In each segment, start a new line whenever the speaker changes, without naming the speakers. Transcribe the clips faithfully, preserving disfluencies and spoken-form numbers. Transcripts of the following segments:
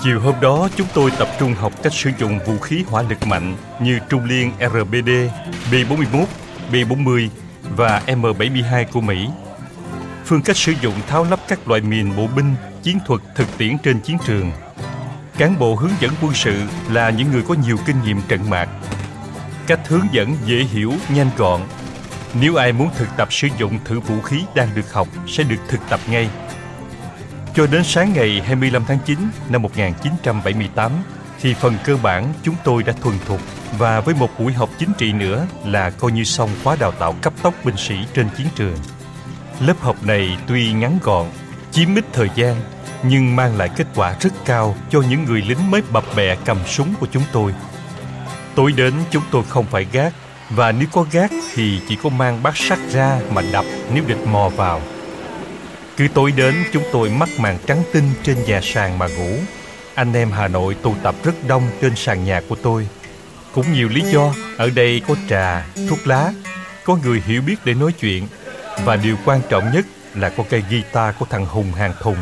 Chiều hôm đó chúng tôi tập trung học cách sử dụng vũ khí hỏa lực mạnh như trung liên R B D, B bốn mươi mốt, B bốn mươi và M bảy mươi hai của Mỹ. Phương cách sử dụng tháo lắp các loại mìn bộ binh, chiến thuật thực tiễn trên chiến trường. Cán bộ hướng dẫn quân sự là những người có nhiều kinh nghiệm trận mạc. Cách hướng dẫn dễ hiểu, nhanh gọn. Nếu ai muốn thực tập sử dụng thử vũ khí đang được học sẽ được thực tập ngay. Cho đến sáng ngày hai mươi lăm tháng chín năm một nghìn chín trăm bảy mươi tám, thì phần cơ bản chúng tôi đã thuần thục, và với một buổi học chính trị nữa là coi như xong khóa đào tạo cấp tốc binh sĩ trên chiến trường. Lớp học này tuy ngắn gọn, chiếm ít thời gian, nhưng mang lại kết quả rất cao cho những người lính mới bập bẹ cầm súng của chúng tôi. Tối đến chúng tôi không phải gác, và nếu có gác thì chỉ có mang bát sắt ra mà đập nếu địch mò vào. Cứ tối đến chúng tôi mắc màn trắng tinh trên nhà sàn mà ngủ. Anh em Hà Nội tụ tập rất đông trên sàn nhà của tôi. Cũng nhiều lý do, ở đây có trà, thuốc lá, có người hiểu biết để nói chuyện, và điều quan trọng nhất là có cây guitar của thằng Hùng hàng thùng.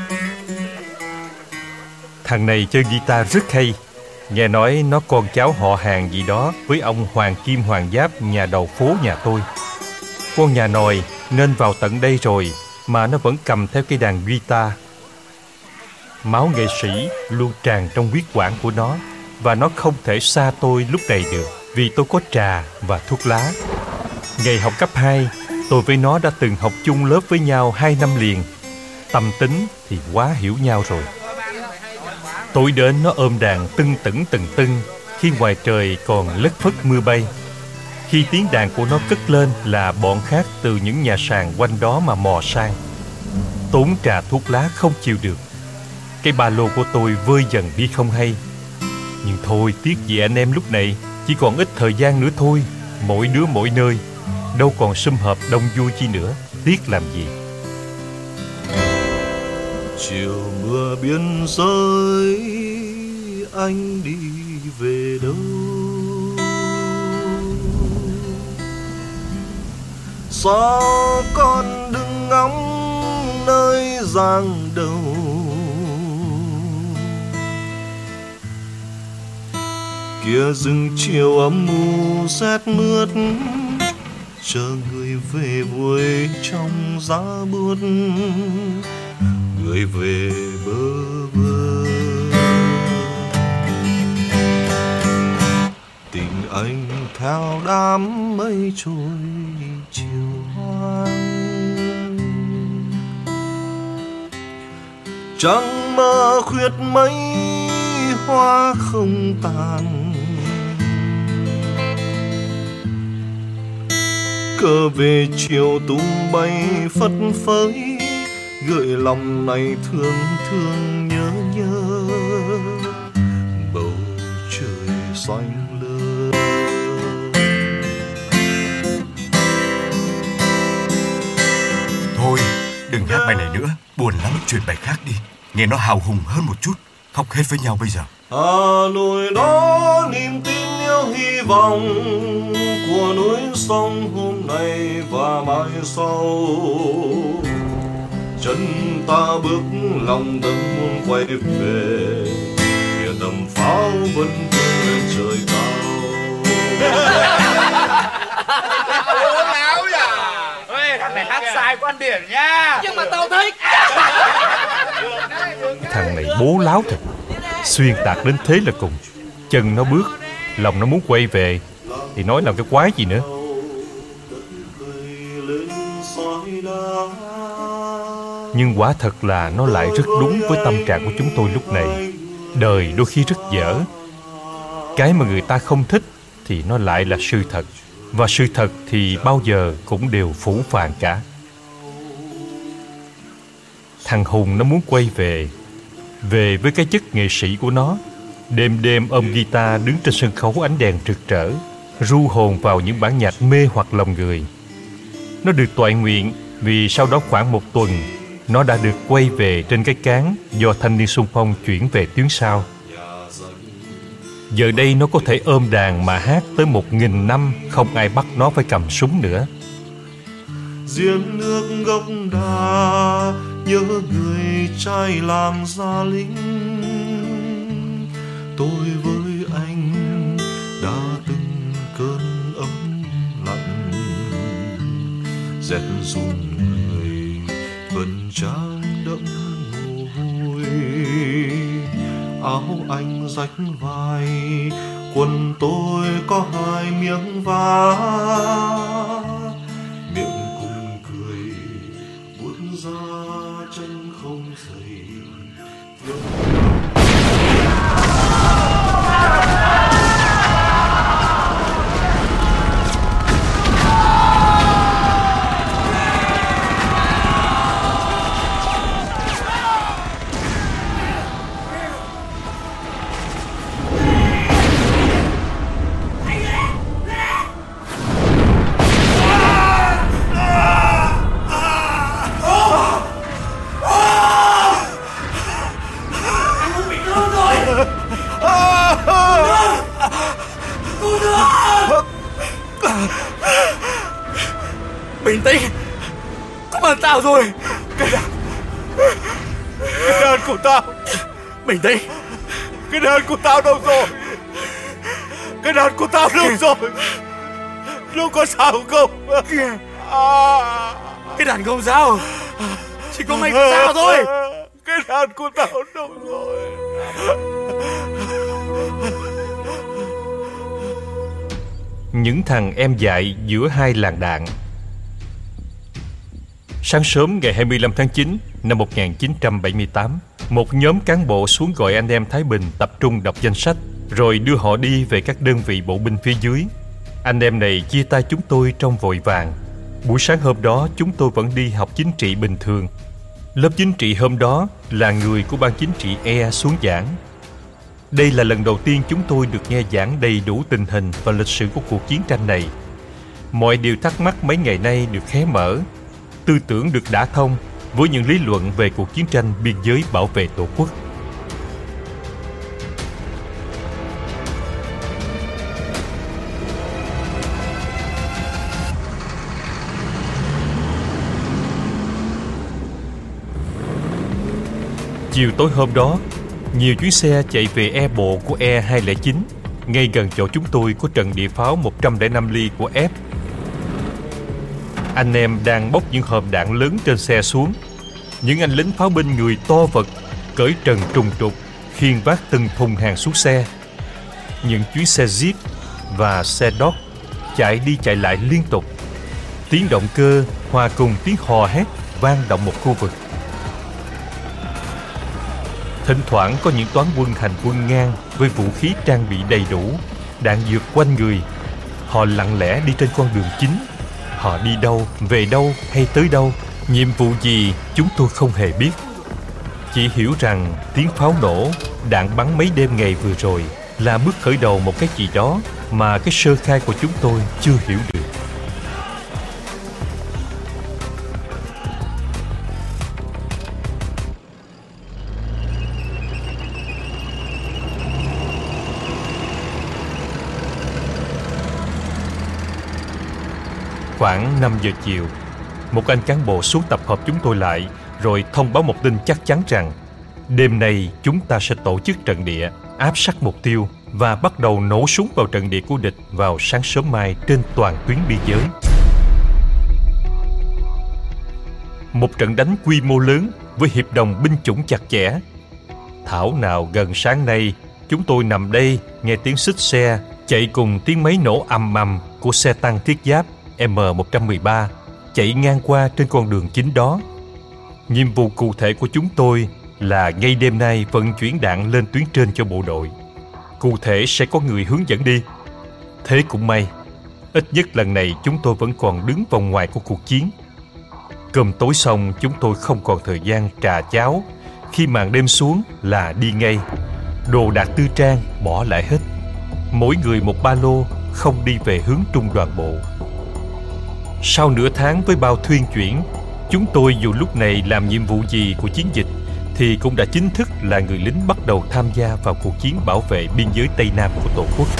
Thằng này chơi guitar rất hay. Nghe nói nó con cháu họ hàng gì đó với ông Hoàng Kim Hoàng Giáp, nhà đầu phố nhà tôi. Con nhà nòi nên vào tận đây rồi mà nó vẫn cầm theo cây đàn guitar. Máu nghệ sĩ luôn tràn trong huyết quản của nó, và nó không thể xa tôi lúc này được, vì tôi có trà và thuốc lá. Ngày học cấp hai, tôi với nó đã từng học chung lớp với nhau hai năm liền. Tâm tính thì quá hiểu nhau rồi. Tối đến nó ôm đàn tưng tửng từng tưng khi ngoài trời còn lất phất mưa bay. Khi tiếng đàn của nó cất lên là bọn khác từ những nhà sàn quanh đó mà mò sang. Tốn trà thuốc lá không chịu được. Cái ba lô của tôi vơi dần đi không hay. Nhưng thôi, tiếc gì anh em lúc này, chỉ còn ít thời gian nữa thôi. Mỗi đứa mỗi nơi, đâu còn sum họp đông vui chi nữa. Tiếc làm gì.
Chiều mưa biên giới, anh đi về đâu? Sao con đừng ngóng nơi giang đầu? Kia rừng chiều âm u rét mướt, chờ người về vui trong giá buốt. Người về bơ vơ, tình anh theo đám mây trôi chiều hoang. Trăng mơ khuyết mấy hoa không tàn, cờ về chiều tung bay phất phới, gợi lòng này thương thương nhớ nhớ. Bầu trời xanh lơ,
thôi đừng hát bài này nữa, buồn lắm, chuyển bài khác đi, nghe nó hào hùng hơn một chút. Khóc hết với nhau bây giờ.
Hà Nội đó niềm tin yêu hy vọng của núi sông hôm nay và mai sau. Chân ta bước lòng tâm muốn quay về, kìa tầm pháo vẫn vươn lên trời cao.
Láo nhỉ? Ê, thằng này hát sai quan điểm nha. Nhưng mà tao thích.
Thằng này bố láo thật, xuyên tạc đến thế là cùng. Chân nó bước, lòng nó muốn quay về, thì nói làm cái quái gì nữa. Nhưng quả thật là nó lại rất đúng với tâm trạng của chúng tôi lúc này. Đời đôi khi rất dở. Cái mà người ta không thích thì nó lại là sự thật, và sự thật thì bao giờ cũng đều phũ phàng cả. Thằng Hùng nó muốn quay về, về với cái chất nghệ sĩ của nó. Đêm đêm ôm guitar đứng trên sân khấu ánh đèn rực rỡ, ru hồn vào những bản nhạc mê hoặc lòng người. Nó được toại nguyện vì sau đó khoảng một tuần, nó đã được quay về trên cái cáng do thanh niên xung phong chuyển về tuyến sau. Giờ đây nó có thể ôm đàn mà hát tới một nghìn năm, không ai bắt nó phải cầm súng nữa.
Giếng nước gốc đà nhớ người trai làng Gia Linh, tôi với anh đã từng cơn ấm lạnh, rét run người vần trán đẫm mồ hôi. Áo anh rách vai, quần tôi có hai miếng vá, miệng cùng cười buốt ra chân không giày.
Bình tĩnh, có mà tao rồi. Cái đàn Cái đàn của tao. Bình tĩnh. Cái đàn của tao đâu rồi? Cái đàn của tao đâu rồi? Nó có sao không? À... Cái đàn không sao, chỉ có mày sao thôi. Cái đàn của tao đâu rồi?
Những thằng em dại giữa hai làn đạn. Sáng sớm ngày hai mươi lăm tháng chín năm một nghìn chín trăm bảy mươi tám, một nhóm cán bộ xuống gọi anh em Thái Bình tập trung đọc danh sách, rồi đưa họ đi về các đơn vị bộ binh phía dưới. Anh em này chia tay chúng tôi trong vội vàng. Buổi sáng hôm đó chúng tôi vẫn đi học chính trị bình thường. Lớp chính trị hôm đó là người của ban chính trị E xuống giảng. Đây là lần đầu tiên chúng tôi được nghe giảng đầy đủ tình hình và lịch sử của cuộc chiến tranh này. Mọi điều thắc mắc mấy ngày nay được hé mở, tư tưởng được đả thông với những lý luận về cuộc chiến tranh biên giới bảo vệ Tổ quốc. Chiều tối hôm đó, nhiều chuyến xe chạy về e bộ của E hai không chín. Ngay gần chỗ chúng tôi có trận địa pháo một trăm lẻ năm ly của F. Anh em đang bốc những hòm đạn lớn trên xe xuống. Những anh lính pháo binh người to vật, cởi trần trùng trục, khiêng vác từng thùng hàng xuống xe. Những chuyến xe Jeep và xe Dodge chạy đi chạy lại liên tục. Tiếng động cơ hòa cùng tiếng hò hét vang động một khu vực. Thỉnh thoảng có những toán quân hành quân ngang với vũ khí trang bị đầy đủ, đạn dược quanh người. Họ lặng lẽ đi trên con đường chính. Họ đi đâu, về đâu hay tới đâu, nhiệm vụ gì chúng tôi không hề biết. Chỉ hiểu rằng tiếng pháo nổ, đạn bắn mấy đêm ngày vừa rồi là bước khởi đầu một cái gì đó mà cái sơ khai của chúng tôi chưa hiểu được. Khoảng năm giờ chiều, một anh cán bộ xuống tập hợp chúng tôi lại, rồi thông báo một tin chắc chắn rằng đêm nay chúng ta sẽ tổ chức trận địa, áp sát mục tiêu và bắt đầu nổ súng vào trận địa của địch vào sáng sớm mai trên toàn tuyến biên giới. Một trận đánh quy mô lớn với hiệp đồng binh chủng chặt chẽ. Thảo nào gần sáng nay chúng tôi nằm đây nghe tiếng xích xe chạy cùng tiếng máy nổ ầm ầm của xe tăng thiết giáp M một một ba chạy ngang qua trên con đường chính đó. Nhiệm vụ cụ thể của chúng tôi là ngay đêm nay vận chuyển đạn lên tuyến trên cho bộ đội. Cụ thể sẽ có người hướng dẫn đi. Thế cũng may, ít nhất lần này chúng tôi vẫn còn đứng vòng ngoài của cuộc chiến. Cơm tối xong chúng tôi không còn thời gian trà cháo. Khi màn đêm xuống là đi ngay. Đồ đạc tư trang bỏ lại hết. Mỗi người một ba lô, không đi về hướng trung đoàn bộ. Sau nửa tháng với bao thuyên chuyển, chúng tôi dù lúc này làm nhiệm vụ gì của chiến dịch thì cũng đã chính thức là người lính bắt đầu tham gia vào cuộc chiến bảo vệ biên giới Tây Nam của Tổ quốc.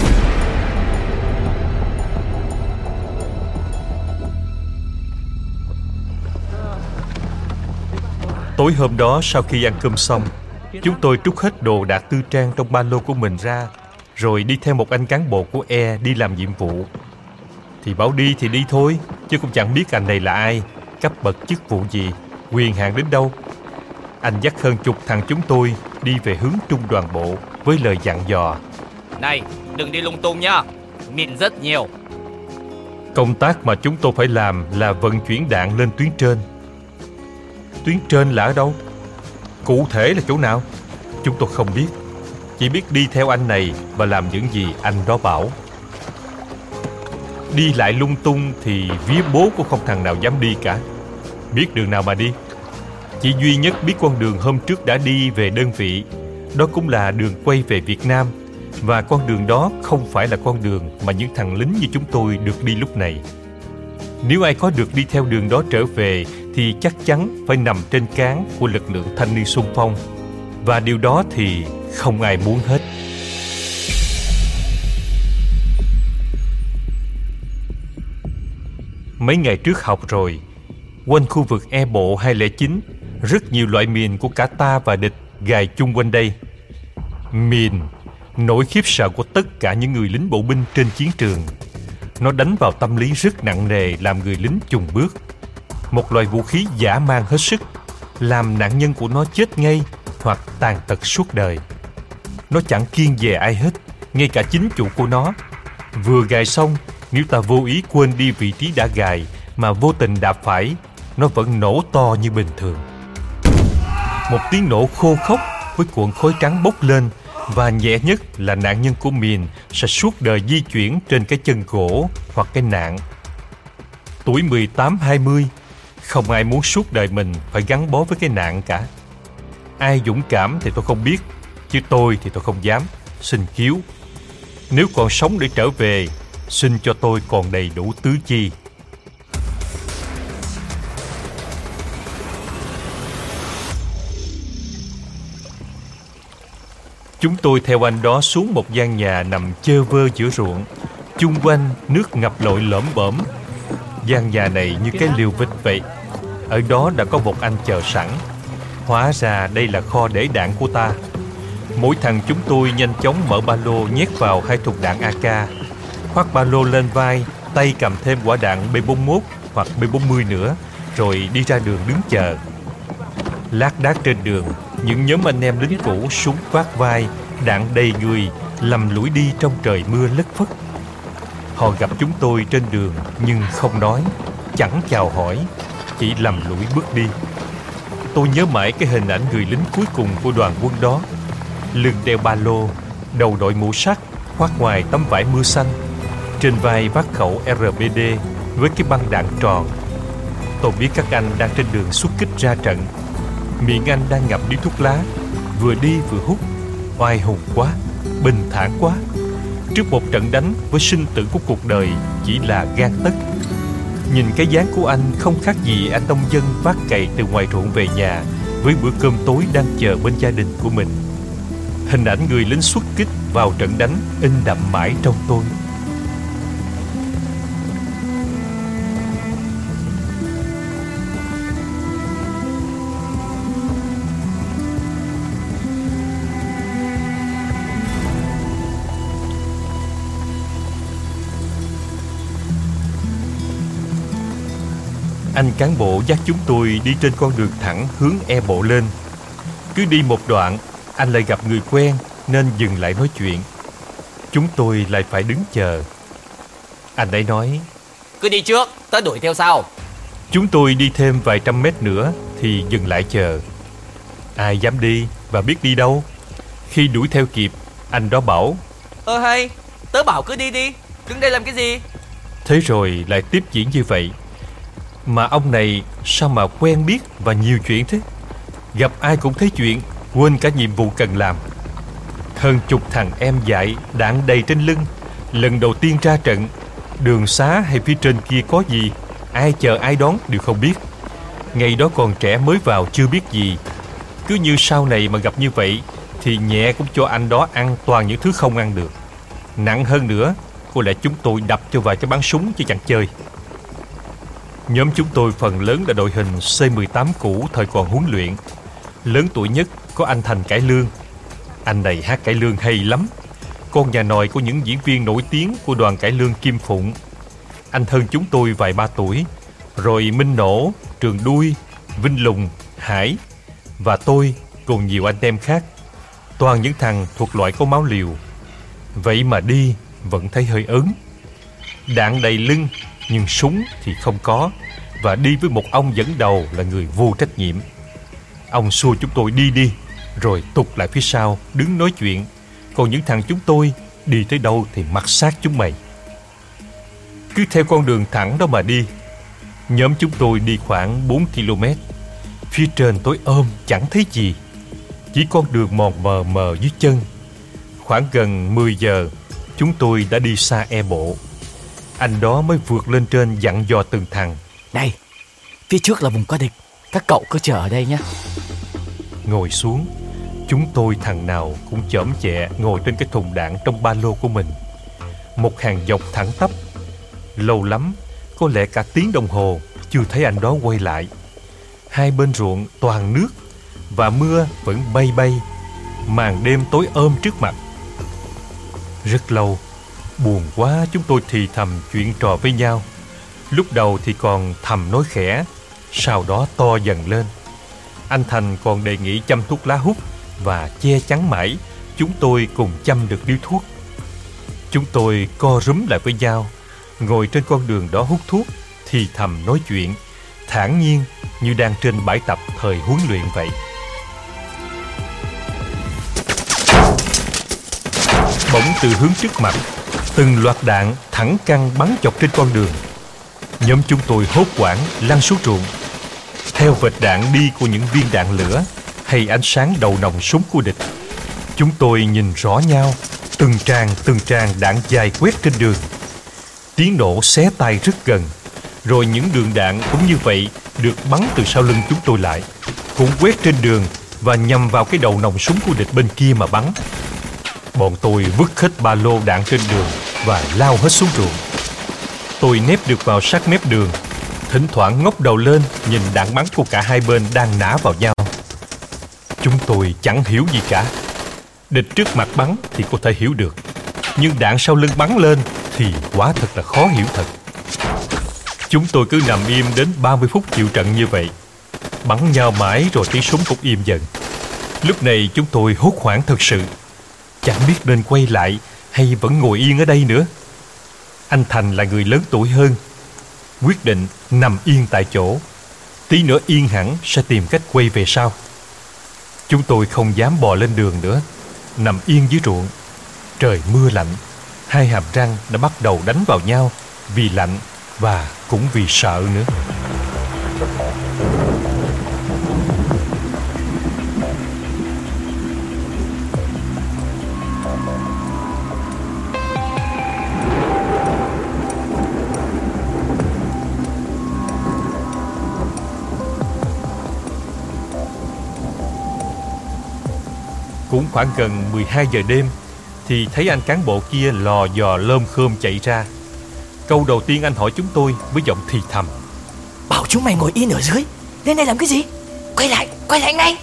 Tối hôm đó sau khi ăn cơm xong, Chúng tôi trút hết đồ đạc tư trang trong ba lô của mình ra, rồi đi theo một anh cán bộ của E đi làm nhiệm vụ. Thì bảo đi thì đi thôi, chứ cũng chẳng biết anh này là ai, cấp bậc chức vụ gì, quyền hạn đến đâu. Anh dắt hơn chục thằng chúng tôi đi về hướng trung đoàn bộ với lời dặn dò:
Này, đừng đi lung tung nha, mìn rất nhiều.
Công tác mà chúng tôi phải làm là vận chuyển đạn lên tuyến trên. Tuyến trên là ở đâu? Cụ thể là chỗ nào? Chúng tôi không biết, chỉ biết đi theo anh này và làm những gì anh đó bảo. Đi lại lung tung thì vía bố của không thằng nào dám đi cả. Biết đường nào mà đi. Chỉ duy nhất biết con đường hôm trước đã đi về đơn vị, đó cũng là đường quay về Việt Nam. Và con đường đó không phải là con đường mà những thằng lính như chúng tôi được đi lúc này. Nếu ai có được đi theo đường đó trở về thì chắc chắn phải nằm trên cán của lực lượng thanh niên xung phong. Và điều đó thì không ai muốn hết. Mấy ngày trước học rồi, quanh khu vực E bộ hai không chín, rất nhiều loại mìn của cả ta và địch gài chung quanh đây. Mìn, nỗi khiếp sợ của tất cả những người lính bộ binh trên chiến trường. Nó đánh vào tâm lý rất nặng nề, làm người lính chùn bước. Một loại vũ khí dã man hết sức, làm nạn nhân của nó chết ngay hoặc tàn tật suốt đời. Nó chẳng kiêng dè ai hết, ngay cả chính chủ của nó. Vừa gài xong, nếu ta vô ý quên đi vị trí đã gài mà vô tình đạp phải, nó vẫn nổ to như bình thường. Một tiếng nổ khô khốc với cuộn khói trắng bốc lên, và nhẹ nhất là nạn nhân của mìn sẽ suốt đời di chuyển trên cái chân gỗ hoặc cái nạng. Tuổi mười tám hai mươi, không ai muốn suốt đời mình phải gắn bó với cái nạng cả. Ai dũng cảm thì tôi không biết, chứ tôi thì tôi không dám. Xin cứu. Nếu còn sống để trở về, xin cho tôi còn đầy đủ tứ chi. Chúng tôi theo anh đó xuống một gian nhà nằm chơ vơ giữa ruộng, chung quanh nước ngập lội lõm bõm. Gian nhà này như cái liều vịt vậy. Ở đó đã có một anh chờ sẵn. Hóa ra đây là kho để đạn của ta. Mỗi thằng chúng tôi nhanh chóng mở ba lô nhét vào hai thùng đạn a ca, khoác ba lô lên vai, tay cầm thêm quả đạn B bốn mươi mốt hoặc B bốn mươi nữa, rồi đi ra đường đứng chờ. Lác đác trên đường, những nhóm anh em lính cũ súng vác vai, đạn đầy người, lầm lũi đi trong trời mưa lất phất. Họ gặp chúng tôi trên đường nhưng không nói, chẳng chào hỏi, chỉ lầm lũi bước đi. Tôi nhớ mãi cái hình ảnh người lính cuối cùng của đoàn quân đó. Lưng đeo ba lô, đầu đội mũ sắt, khoác ngoài tấm vải mưa xanh, trên vai vác khẩu R B D với cái băng đạn tròn. Tôi biết các anh đang trên đường xuất kích ra trận. Miệng anh đang ngậm điếu thuốc lá, vừa đi vừa hút. Oai hùng quá, bình thản quá. Trước một trận đánh với sinh tử của cuộc đời chỉ là gan tất. Nhìn cái dáng của anh không khác gì anh nông dân vác cày từ ngoài ruộng về nhà với bữa cơm tối đang chờ bên gia đình của mình. Hình ảnh người lính xuất kích vào trận đánh in đậm mãi trong tôi. Anh cán bộ dắt chúng tôi đi trên con đường thẳng hướng E bộ lên. Cứ đi một đoạn, anh lại gặp người quen nên dừng lại nói chuyện. Chúng tôi lại phải đứng chờ. Anh ấy nói:
Cứ đi trước, tớ đuổi theo sau.
Chúng tôi đi thêm vài trăm mét nữa thì dừng lại chờ. Ai dám đi và biết đi đâu. Khi đuổi theo kịp, anh đó bảo:
Ơ hay, tớ bảo cứ đi đi, đứng đây làm cái gì?
Thế rồi lại tiếp diễn như vậy. Mà ông này sao mà quen biết và nhiều chuyện thế. Gặp ai cũng thấy chuyện, quên cả nhiệm vụ cần làm. Hơn chục thằng em dại, đạn đầy trên lưng. Lần đầu tiên ra trận, đường xá hay phía trên kia có gì, ai chờ ai đón đều không biết. Ngày đó còn trẻ mới vào chưa biết gì. Cứ như sau này mà gặp như vậy thì nhẹ cũng cho anh đó ăn toàn những thứ không ăn được. Nặng hơn nữa, có lẽ chúng tôi đập cho vài cái bắn súng chứ chẳng chơi. Nhóm chúng tôi phần lớn là đội hình C mười tám cũ thời còn huấn luyện. Lớn tuổi nhất có anh Thành cải lương. Anh này hát cải lương hay lắm. Con nhà nòi của những diễn viên nổi tiếng của đoàn cải lương Kim Phụng. Anh hơn chúng tôi vài ba tuổi. Rồi Minh Nổ, Trường Đuôi, Vinh Lùng, Hải và tôi cùng nhiều anh em khác. Toàn những thằng thuộc loại có máu liều. Vậy mà đi vẫn thấy hơi ớn. Đạn đầy lưng nhưng súng thì không có. Và đi với một ông dẫn đầu là người vô trách nhiệm. Ông xua chúng tôi đi đi, rồi tụt lại phía sau đứng nói chuyện. Còn những thằng chúng tôi đi tới đâu thì mặc sát chúng mày. Cứ theo con đường thẳng đó mà đi. Nhóm chúng tôi đi khoảng bốn ki lô mét. Phía trên tối om chẳng thấy gì, chỉ con đường mòn mờ mờ dưới chân. Khoảng gần mười giờ, chúng tôi đã đi xa e bộ. Anh đó mới vượt lên trên dặn dò từng thằng:
Này, phía trước là vùng có địch, các cậu cứ chờ ở đây nhé.
Ngồi xuống, chúng tôi thằng nào cũng chởm chẹ ngồi trên cái thùng đạn trong ba lô của mình. Một hàng dọc thẳng tắp. Lâu lắm, có lẽ cả tiếng đồng hồ, chưa thấy anh đó quay lại. Hai bên ruộng toàn nước, và mưa vẫn bay bay. Màn đêm tối ôm trước mặt. Rất lâu, buồn quá chúng tôi thì thầm chuyện trò với nhau. Lúc đầu thì còn thầm nói khẽ, sau đó to dần lên. Anh Thành còn đề nghị châm thuốc lá hút, và che chắn mãi chúng tôi cùng châm được điếu thuốc. Chúng tôi co rúm lại với nhau, ngồi trên con đường đó hút thuốc, thì thầm nói chuyện, thản nhiên như đang trên bãi tập thời huấn luyện vậy. Bỗng từ hướng trước mặt, từng loạt đạn thẳng căng bắn dọc trên con đường. Nhóm chúng tôi hốt hoảng lăn xuống ruộng. Theo vệt đạn đi của những viên đạn lửa hay ánh sáng đầu nòng súng của địch, chúng tôi nhìn rõ nhau. Từng tràng từng tràng đạn dài quét trên đường. Tiếng nổ xé tai rất gần. Rồi những đường đạn cũng như vậy được bắn từ sau lưng chúng tôi lại, cũng quét trên đường và nhằm vào cái đầu nòng súng của địch bên kia mà bắn. Bọn tôi vứt hết ba lô đạn trên đường và lao hết xuống ruộng. Tôi nép được vào sát mép đường, thỉnh thoảng ngóc đầu lên nhìn đạn bắn của cả hai bên đang nã vào nhau. Chúng tôi chẳng hiểu gì cả. Địch trước mặt bắn thì có thể hiểu được, nhưng đạn sau lưng bắn lên thì quả thật là khó hiểu thật. Chúng tôi cứ nằm im đến ba mươi phút chịu trận như vậy. Bắn nhau mãi rồi tiếng súng cũng im dần. Lúc này chúng tôi hốt hoảng thật sự. Chẳng biết nên quay lại hay vẫn ngồi yên ở đây nữa. Anh Thành là người lớn tuổi hơn, quyết định nằm yên tại chỗ. Tí nữa yên hẳn sẽ tìm cách quay về sau. Chúng tôi không dám bò lên đường nữa, nằm yên dưới ruộng. Trời mưa lạnh, hai hàm răng đã bắt đầu đánh vào nhau vì lạnh và cũng vì sợ nữa. Cũng khoảng gần mười hai giờ đêm thì thấy anh cán bộ kia lò dò lơm khơm chạy ra. Câu đầu tiên anh hỏi chúng tôi với giọng thì thầm:
Bảo chúng mày ngồi yên ở dưới, lên đây làm cái gì? Quay lại, quay lại ngay.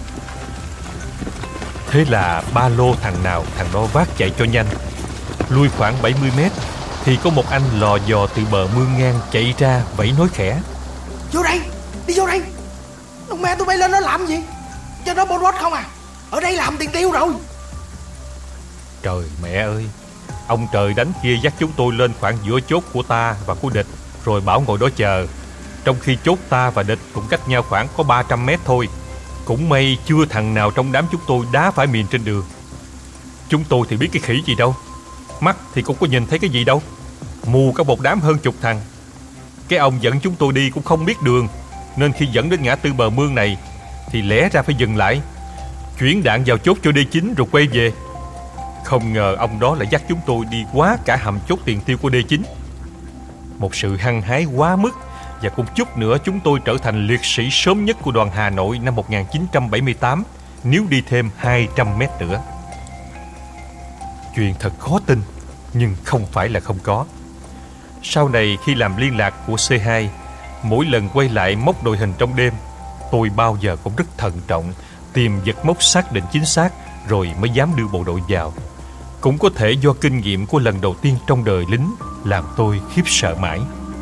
Thế là ba lô thằng nào thằng đó vác chạy cho nhanh. Lui khoảng bảy mươi mét thì có một anh lò dò từ bờ mương ngang chạy ra vẫy nói khẽ:
Vô đây, đi vô đây. Ông mẹ tụi bay lên đó làm gì? Cho nó bon không à? Ở đây làm tiền tiêu rồi.
Trời mẹ ơi, ông trời đánh kia dắt chúng tôi lên khoảng giữa chốt của ta và của địch, rồi bảo ngồi đó chờ. Trong khi chốt ta và địch cũng cách nhau khoảng có ba trăm mét thôi. Cũng may chưa thằng nào trong đám chúng tôi đá phải mìn trên đường. Chúng tôi thì biết cái khỉ gì đâu, mắt thì cũng có nhìn thấy cái gì đâu, mù cả một đám hơn chục thằng. Cái ông dẫn chúng tôi đi cũng không biết đường, nên khi dẫn đến ngã tư bờ mương này thì lẽ ra phải dừng lại, chuyển đạn vào chốt cho D chín rồi quay về. Không ngờ ông đó lại dắt chúng tôi đi quá cả hầm chốt tiền tiêu của D chín. Một sự hăng hái quá mức, và cũng chút nữa chúng tôi trở thành liệt sĩ sớm nhất của đoàn Hà Nội năm một nghìn chín trăm bảy mươi tám nếu đi thêm hai trăm mét nữa. Chuyện thật khó tin, nhưng không phải là không có. Sau này khi làm liên lạc của C hai, mỗi lần quay lại móc đội hình trong đêm, tôi bao giờ cũng rất thận trọng, tìm vật mốc xác định chính xác rồi mới dám đưa bộ đội vào. Cũng có thể do kinh nghiệm của lần đầu tiên trong đời lính làm tôi khiếp sợ mãi.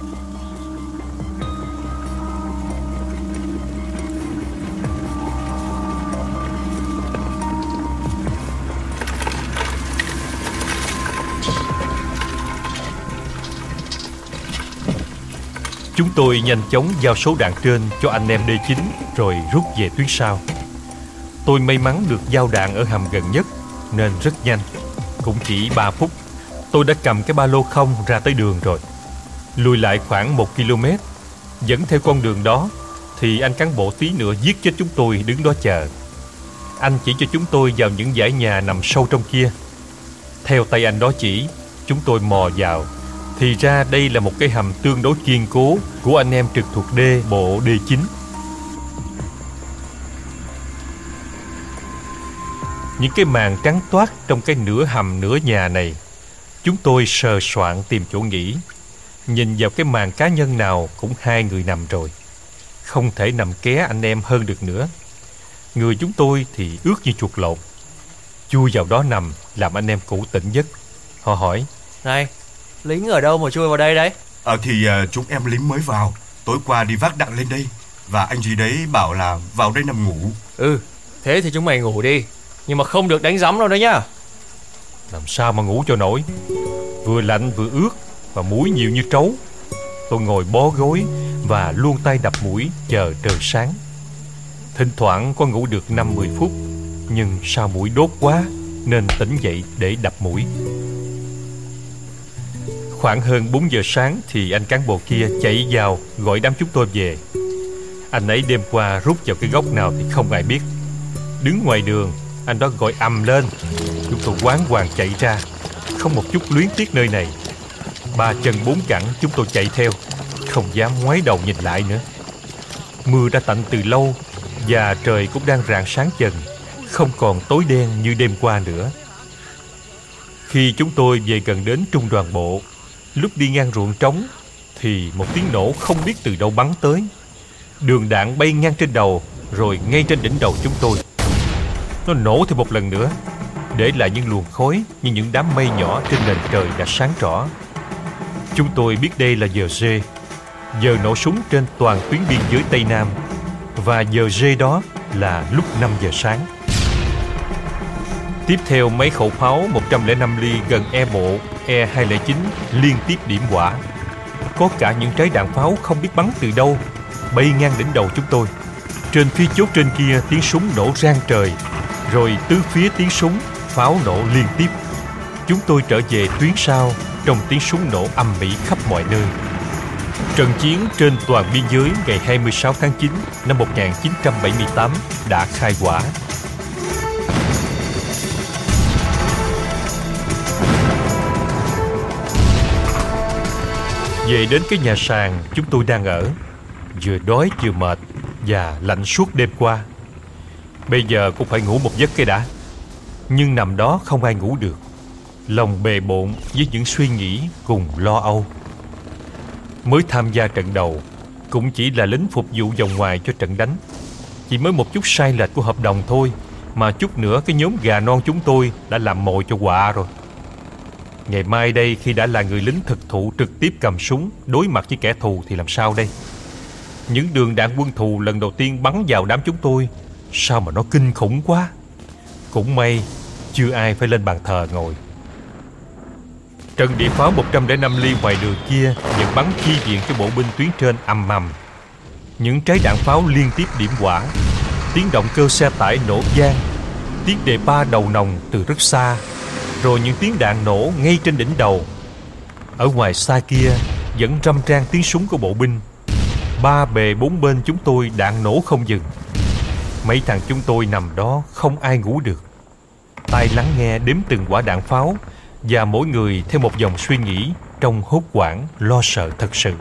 Chúng tôi nhanh chóng giao số đạn trên cho anh em D chín rồi rút về tuyến sau. Tôi may mắn được giao đạn ở hầm gần nhất nên rất nhanh. Cũng chỉ ba phút, tôi đã cầm cái ba lô không ra tới đường rồi. Lùi lại khoảng một ki lô mét, dẫn theo con đường đó thì anh cán bộ tí nữa giết chết chúng tôi đứng đó chờ. Anh chỉ cho chúng tôi vào những dãy nhà nằm sâu trong kia. Theo tay anh đó chỉ, chúng tôi mò vào. Thì ra đây là một cái hầm tương đối kiên cố của anh em trực thuộc D bộ D chín. Những cái màn trắng toát trong cái nửa hầm nửa nhà này. Chúng tôi sờ soạn tìm chỗ nghỉ. Nhìn vào cái màn cá nhân nào cũng hai người nằm rồi. Không thể nằm ké anh em hơn được nữa. Người chúng tôi thì ướt như chuột lột. Chui vào đó nằm làm anh em cũ tỉnh giấc. Họ hỏi:
Này, lính ở đâu mà chui vào đây đấy?
Ờ thì uh, chúng em lính mới vào. Tối qua đi vác đạn lên đây. Và anh gì đấy bảo là vào đây nằm ngủ.
Ừ, thế thì chúng mày ngủ đi. Nhưng mà không được đánh giấm đâu đấy nhá.
Làm sao mà ngủ cho nổi. Vừa lạnh vừa ướt và muỗi nhiều như trấu. Tôi ngồi bó gối và luôn tay đập mũi chờ trời sáng. Thỉnh thoảng có ngủ được năm mười phút, nhưng sao mũi đốt quá nên tỉnh dậy để đập mũi. Khoảng hơn bốn giờ sáng thì anh cán bộ kia chạy vào gọi đám chúng tôi về. Anh ấy đêm qua rút vào cái góc nào thì không ai biết. Đứng ngoài đường, anh đó gọi ầm lên. Chúng tôi hoảng hoàng chạy ra, không một chút luyến tiếc nơi này. Ba chân bốn cẳng chúng tôi chạy theo, không dám ngoái đầu nhìn lại nữa. Mưa đã tạnh từ lâu và trời cũng đang rạng sáng dần, không còn tối đen như đêm qua nữa. Khi chúng tôi về gần đến trung đoàn bộ, lúc đi ngang ruộng trống thì một tiếng nổ không biết từ đâu bắn tới. Đường đạn bay ngang trên đầu, rồi ngay trên đỉnh đầu chúng tôi. Nó nổ thêm một lần nữa, để lại những luồng khói như những đám mây nhỏ trên nền trời đã sáng rõ. Chúng tôi biết đây là giờ G, giờ nổ súng trên toàn tuyến biên giới Tây Nam, và giờ G đó là lúc năm giờ sáng. Tiếp theo mấy khẩu pháo một trăm lẻ năm ly gần e bộ E hai không chín liên tiếp điểm hỏa. Có cả những trái đạn pháo không biết bắn từ đâu bay ngang đỉnh đầu chúng tôi. Trên phía chốt trên kia tiếng súng nổ rang trời, rồi tứ phía tiếng súng, pháo nổ liên tiếp. Chúng tôi trở về tuyến sau trong tiếng súng nổ âm ỉ khắp mọi nơi. Trận chiến trên toàn biên giới ngày hai mươi sáu tháng chín năm một nghìn chín trăm bảy mươi tám đã khai hỏa. Về đến cái nhà sàn chúng tôi đang ở, vừa đói vừa mệt và lạnh suốt đêm qua. Bây giờ cũng phải ngủ một giấc cái đã. Nhưng nằm đó không ai ngủ được, lòng bề bộn với những suy nghĩ cùng lo âu. Mới tham gia trận đầu, cũng chỉ là lính phục vụ vòng ngoài cho trận đánh. Chỉ mới một chút sai lệch của hợp đồng thôi mà chút nữa cái nhóm gà non chúng tôi đã làm mồi cho quạ rồi. Ngày mai đây, khi đã là người lính thực thụ trực tiếp cầm súng đối mặt với kẻ thù thì làm sao đây? Những đường đạn quân thù lần đầu tiên bắn vào đám chúng tôi, sao mà nó kinh khủng quá. Cũng may chưa ai phải lên bàn thờ ngồi. Trận địa pháo một trăm lẻ năm ly ngoài đường kia vẫn bắn chi viện cho bộ binh tuyến trên ầm ầm. Những trái đạn pháo liên tiếp điểm hỏa, tiếng động cơ xe tải nổ vang, tiếng đề ba đầu nòng từ rất xa, rồi những tiếng đạn nổ ngay trên đỉnh đầu. Ở ngoài xa kia vẫn râm ran tiếng súng của bộ binh. Ba bề bốn bên chúng tôi đạn nổ không dừng. Mấy thằng chúng tôi nằm đó không ai ngủ được, tai lắng nghe đếm từng quả đạn pháo, và mỗi người theo một dòng suy nghĩ trong hốt hoảng lo sợ thật sự.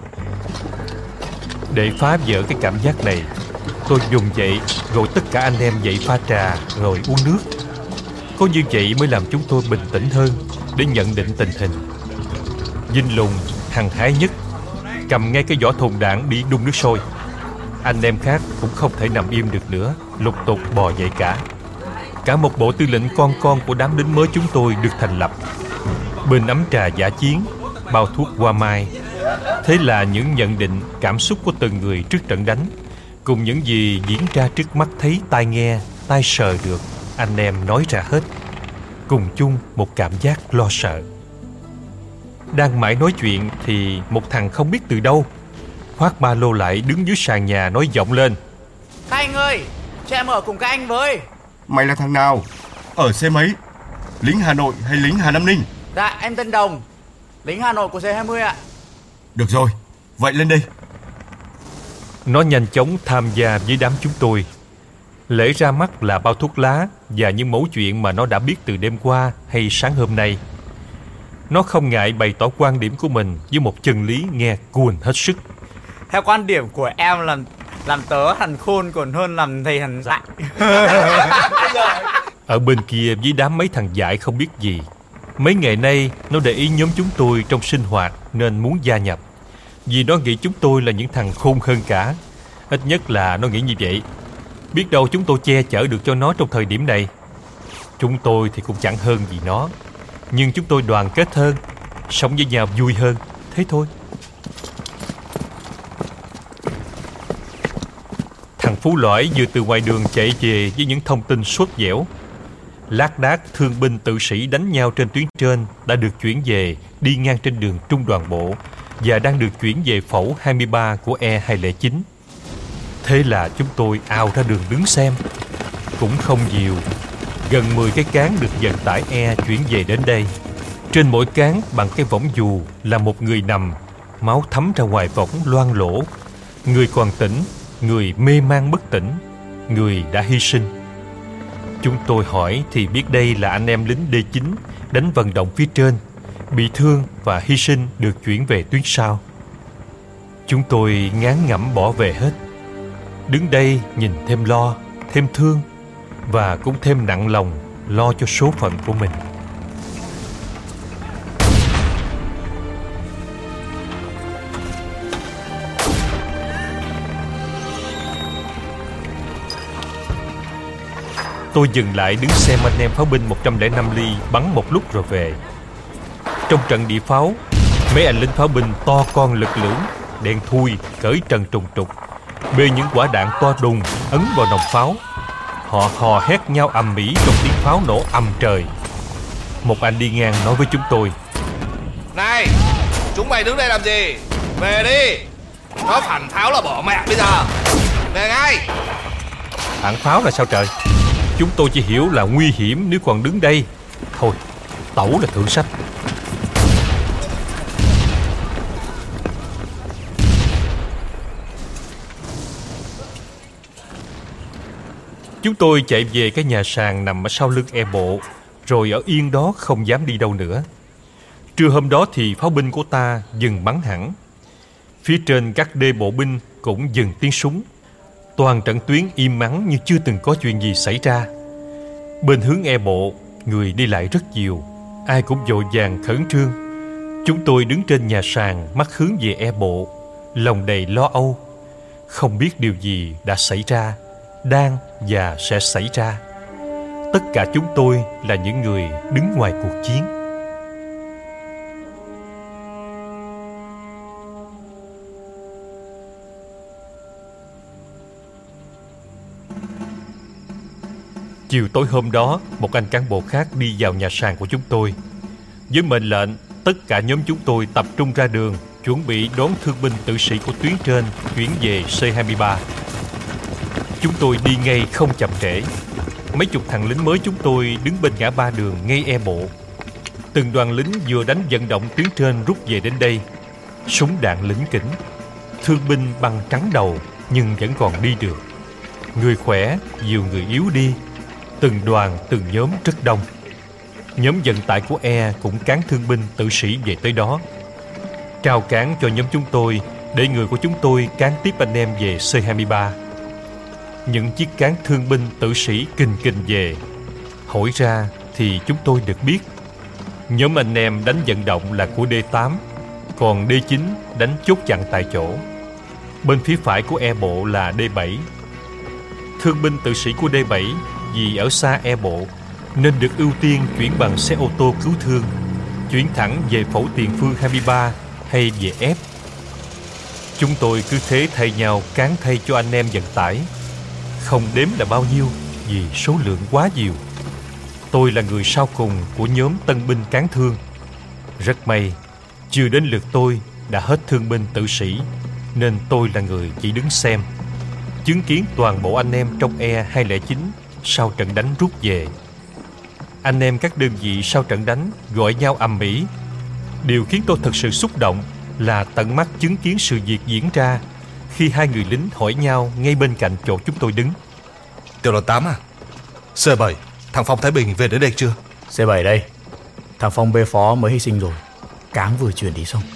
Để phá vỡ cái cảm giác này, tôi dùng dậy gọi tất cả anh em dậy pha trà rồi uống nước. Có như vậy mới làm chúng tôi bình tĩnh hơn để nhận định tình hình. Vinh Lùng hăng hái nhất cầm ngay cái vỏ thùng đạn đi đun nước sôi. Anh em khác cũng không thể nằm im được nữa, lục tục bò dậy cả. Cả một bộ tư lệnh con con của đám lính mới chúng tôi được thành lập. Bên ấm trà dã chiến, bao thuốc hoa mai. Thế là những nhận định, cảm xúc của từng người trước trận đánh, cùng những gì diễn ra trước mắt thấy, tai nghe, tai sờ được, anh em nói ra hết, cùng chung một cảm giác lo sợ. Đang mãi nói chuyện thì một thằng không biết từ đâu khoác ba lô lại đứng dưới sàn nhà nói vọng lên:
Các anh ơi, cho em ở cùng các anh với.
Mày là thằng nào? Ở xe mấy? Lính Hà Nội hay lính Hà Nam Ninh?
Dạ em tên Đồng, lính Hà Nội của C hai mươi ạ.
Được rồi, vậy lên đây.
Nó nhanh chóng tham gia với đám chúng tôi. Lễ ra mắt là bao thuốc lá và những mẩu chuyện mà nó đã biết từ đêm qua hay sáng hôm nay. Nó không ngại bày tỏ quan điểm của mình với một chân lý nghe cuồn hết sức.
Theo quan điểm của em, làm làm tớ hằn khôn còn hơn làm thầy hằn dại.
Ở bên kia với đám mấy thằng dại không biết gì, mấy ngày nay nó để ý nhóm chúng tôi trong sinh hoạt nên muốn gia nhập, vì nó nghĩ chúng tôi là những thằng khôn hơn cả. Ít nhất là nó nghĩ như vậy. Biết đâu chúng tôi che chở được cho nó trong thời điểm này. Chúng tôi thì cũng chẳng hơn gì nó, nhưng chúng tôi đoàn kết hơn, sống với nhau vui hơn, thế thôi. Thằng Phú Lõi vừa từ ngoài đường chạy về với những thông tin sốt dẻo. Lác đác thương binh tự sĩ đánh nhau trên tuyến trên đã được chuyển về đi ngang trên đường trung đoàn bộ và đang được chuyển về phẩu hai mươi ba của E hai không chín. Thế là chúng tôi ào ra đường đứng xem. Cũng không nhiều, gần mười cái cán được vận tải E chuyển về đến đây. Trên mỗi cán bằng cái võng dù là một người nằm, máu thấm ra ngoài võng loang lỗ. Người còn tỉnh, người mê man bất tỉnh, người đã hy sinh. Chúng tôi hỏi thì biết đây là anh em lính D chín đánh vận động phía trên, bị thương và hy sinh được chuyển về tuyến sau. Chúng tôi ngán ngẩm bỏ về hết. Đứng đây nhìn thêm lo, thêm thương và cũng thêm nặng lòng lo cho số phận của mình. Tôi dừng lại đứng xem anh em pháo binh một trăm lẻ năm ly bắn một lúc rồi về. Trong trận địa pháo, mấy anh lính pháo binh to con lực lưỡng, đen thui, cởi trần trùng trục, bê những quả đạn to đùng ấn vào nòng pháo. Họ hò hét nhau ầm ĩ trong tiếng pháo nổ ầm trời. Một anh đi ngang nói với chúng tôi:
Này, chúng mày đứng đây làm gì? Về đi. Nó phản pháo là bỏ mẹ bây giờ. Về ngay.
Phản pháo là sao trời? Chúng tôi chỉ hiểu là nguy hiểm nếu còn đứng đây. Thôi, tẩu là thượng sách. Chúng tôi chạy về cái nhà sàn nằm ở sau lưng E bộ, rồi ở yên đó không dám đi đâu nữa. Trưa hôm đó thì pháo binh của ta dừng bắn hẳn. Phía trên các đê bộ binh cũng dừng tiếng súng. Toàn trận tuyến im ắng như chưa từng có chuyện gì xảy ra. Bên hướng E bộ, người đi lại rất nhiều, ai cũng vội vàng khẩn trương. Chúng tôi đứng trên nhà sàn, mắt hướng về E bộ, lòng đầy lo âu. Không biết điều gì đã xảy ra, đang và sẽ xảy ra. Tất cả chúng tôi là những người đứng ngoài cuộc chiến. Chiều tối hôm đó, một anh cán bộ khác đi vào nhà sàn của chúng tôi. Với mệnh lệnh, tất cả nhóm chúng tôi tập trung ra đường, chuẩn bị đón thương binh tử sĩ của tuyến trên chuyển về C hai mươi ba. Chúng tôi đi ngay không chậm trễ. Mấy chục thằng lính mới chúng tôi đứng bên ngã ba đường ngay E bộ. Từng đoàn lính vừa đánh vận động tuyến trên rút về đến đây. Súng đạn lỉnh kỉnh, thương binh băng trắng đầu nhưng vẫn còn đi được. Người khỏe, nhiều người yếu đi. Từng đoàn, từng nhóm rất đông. Nhóm vận tải của E cũng cán thương binh tử sĩ về tới đó, trao cán cho nhóm chúng tôi để người của chúng tôi cán tiếp anh em về C hai mươi ba. Những chiếc cán thương binh tử sĩ kình kình về. Hỏi ra thì chúng tôi được biết nhóm anh em đánh vận động là của D tám, còn D chín đánh chốt chặn tại chỗ. Bên phía phải của e bộ là D bảy. Thương binh tử sĩ của D bảy vì ở xa e bộ nên được ưu tiên chuyển bằng xe ô tô cứu thương, chuyển thẳng về phẫu tiền phương hai mươi ba hay về F. Chúng tôi cứ thế thay nhau cán thay cho anh em vận tải, không đếm là bao nhiêu vì số lượng quá nhiều. Tôi là người sau cùng của nhóm tân binh cán thương. Rất may, chưa đến lượt tôi đã hết thương binh tử sĩ, nên tôi là người chỉ đứng xem, chứng kiến toàn bộ anh em trong E hai không chín sau trận đánh rút về. Anh em các đơn vị sau trận đánh gọi nhau ầm ĩ. Điều khiến tôi thật sự xúc động là tận mắt chứng kiến sự việc diễn ra khi hai người lính hỏi nhau ngay bên cạnh chỗ chúng tôi đứng.
Tiểu đoàn tám à? C bảy, thằng Phong Thái Bình về đến đây chưa?
C bảy đây. Thằng Phong B phó mới hy sinh rồi. Cáng vừa chuyển đi xong.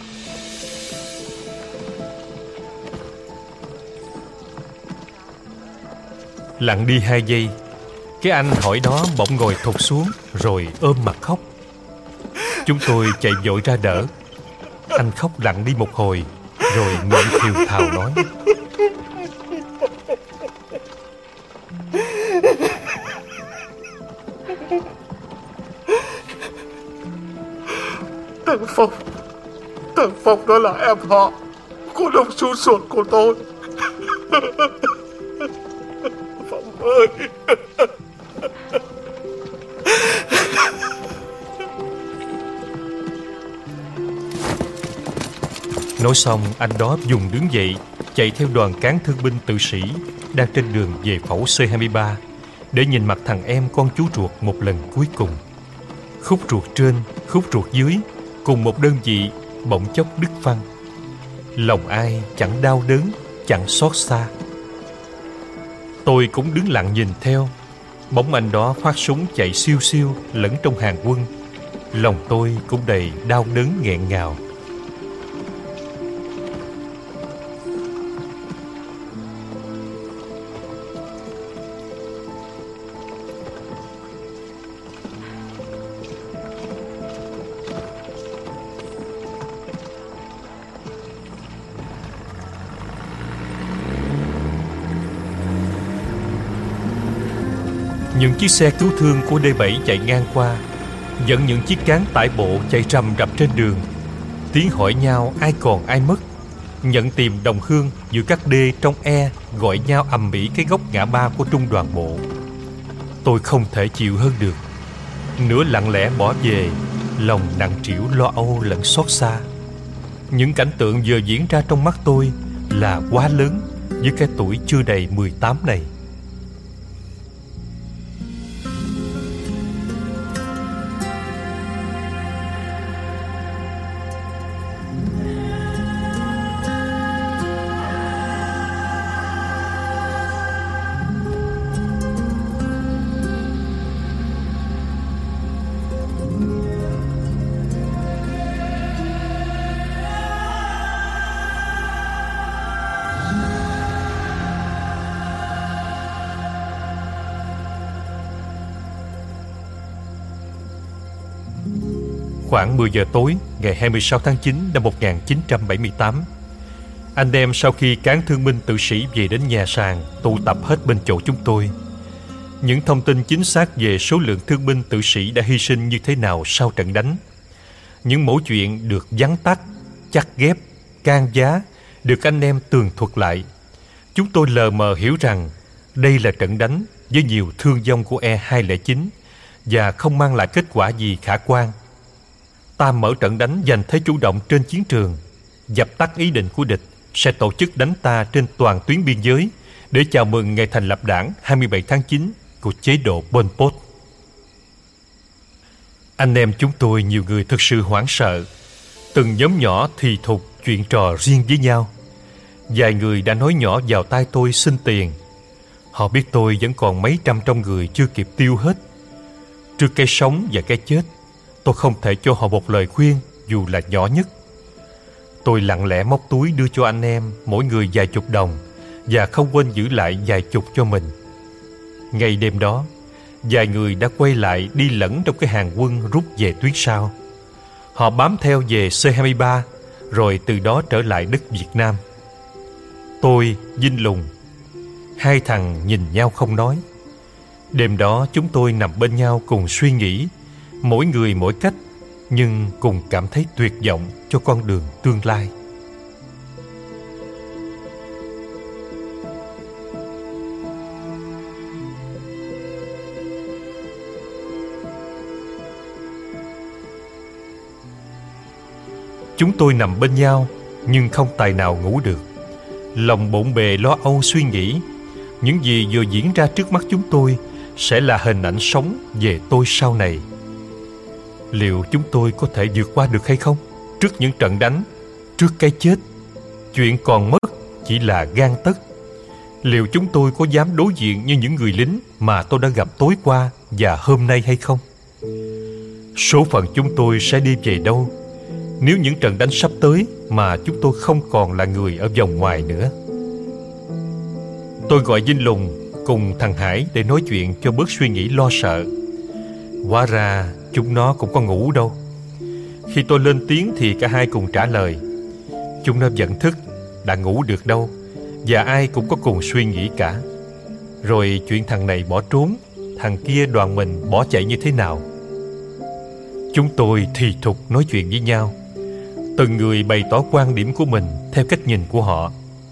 Lặng đi hai giây, cái anh hỏi đó bỗng ngồi thụt xuống rồi ôm mặt khóc. Chúng tôi chạy vội ra đỡ. Anh khóc lặng đi một hồi rồi ngậm thiều thào nói:
Thằng Phong, thằng Phong đó là em họ của đồng chú ruột của tôi. Phong ơi!
Nói xong, anh đó dùng đứng dậy, chạy theo đoàn cán thương binh tử sĩ đang trên đường về phẫu C hai mươi ba để nhìn mặt thằng em con chú ruột một lần cuối cùng. Khúc ruột trên, khúc ruột dưới cùng một đơn vị bỗng chốc đứt phăng. Lòng ai chẳng đau đớn, chẳng xót xa. Tôi cũng đứng lặng nhìn theo. Bóng anh đó phát súng chạy siêu siêu lẫn trong hàng quân. Lòng tôi cũng đầy đau đớn nghẹn ngào. Những chiếc xe cứu thương của D bảy chạy ngang qua, dẫn những chiếc cán tải bộ chạy rầm rập trên đường. Tiếng hỏi nhau ai còn ai mất, nhận tìm đồng hương giữa các D trong E gọi nhau ầm ĩ cái góc ngã ba của trung đoàn bộ. Tôi không thể chịu hơn được, nửa lặng lẽ bỏ về, lòng nặng trĩu lo âu lẫn xót xa. Những cảnh tượng vừa diễn ra trong mắt tôi là quá lớn với cái tuổi chưa đầy mười tám này. Khoảng mười giờ tối ngày hai mươi sáu tháng chín năm một nghìn chín trăm bảy mươi tám, anh em sau khi cán thương binh tử sĩ về đến nhà sàn tụ tập hết bên chỗ chúng tôi. Những thông tin chính xác về số lượng thương binh tử sĩ đã hy sinh như thế nào sau trận đánh, những mẩu chuyện được vắn tắt, chắt ghép, can giá được anh em tường thuật lại. Chúng tôi lờ mờ hiểu rằng đây là trận đánh với nhiều thương vong của E hai không chín và không mang lại kết quả gì khả quan. Ta mở trận đánh giành thế chủ động trên chiến trường, dập tắt ý định của địch sẽ tổ chức đánh ta trên toàn tuyến biên giới để chào mừng ngày thành lập đảng hai mươi bảy tháng chín của chế độ Pol Pot. Anh em chúng tôi nhiều người thực sự hoảng sợ, từng nhóm nhỏ thì thục chuyện trò riêng với nhau. Vài người đã nói nhỏ vào tai tôi xin tiền. Họ biết tôi vẫn còn mấy trăm trong người chưa kịp tiêu hết. Trước cái sống và cái chết, tôi không thể cho họ một lời khuyên dù là nhỏ nhất. Tôi lặng lẽ móc túi đưa cho anh em mỗi người vài chục đồng và không quên giữ lại vài chục cho mình. Ngay đêm đó, vài người đã quay lại đi lẫn trong cái hàng quân rút về tuyến sau. Họ bám theo về C hai mươi ba rồi từ đó trở lại đất Việt Nam. Tôi, Vinh Lùng. Hai thằng nhìn nhau không nói. Đêm đó chúng tôi nằm bên nhau cùng suy nghĩ, mỗi người mỗi cách, nhưng cùng cảm thấy tuyệt vọng cho con đường tương lai. Chúng tôi nằm bên nhau nhưng không tài nào ngủ được. Lòng bộn bề lo âu suy nghĩ, những gì vừa diễn ra trước mắt chúng tôi sẽ là hình ảnh sống về tôi sau này. Liệu chúng tôi có thể vượt qua được hay không? Trước những trận đánh, trước cái chết, chuyện còn mất chỉ là gang tấc. Liệu chúng tôi có dám đối diện như những người lính mà tôi đã gặp tối qua và hôm nay hay không? Số phận chúng tôi sẽ đi về đâu nếu những trận đánh sắp tới mà chúng tôi không còn là người ở vòng ngoài nữa? Tôi gọi Vinh Lùng cùng thằng Hải để nói chuyện cho bớt suy nghĩ lo sợ. Hóa ra chúng nó cũng có ngủ đâu. Khi tôi lên tiếng thì cả hai cùng trả lời. Chúng nó vẫn thức, đã ngủ được đâu, và ai cũng có cùng suy nghĩ cả. Rồi chuyện thằng này bỏ trốn, thằng kia đoàn mình bỏ chạy như thế nào? Chúng tôi thì thục nói chuyện với nhau. Từng người bày tỏ quan điểm của mình theo cách nhìn của họ.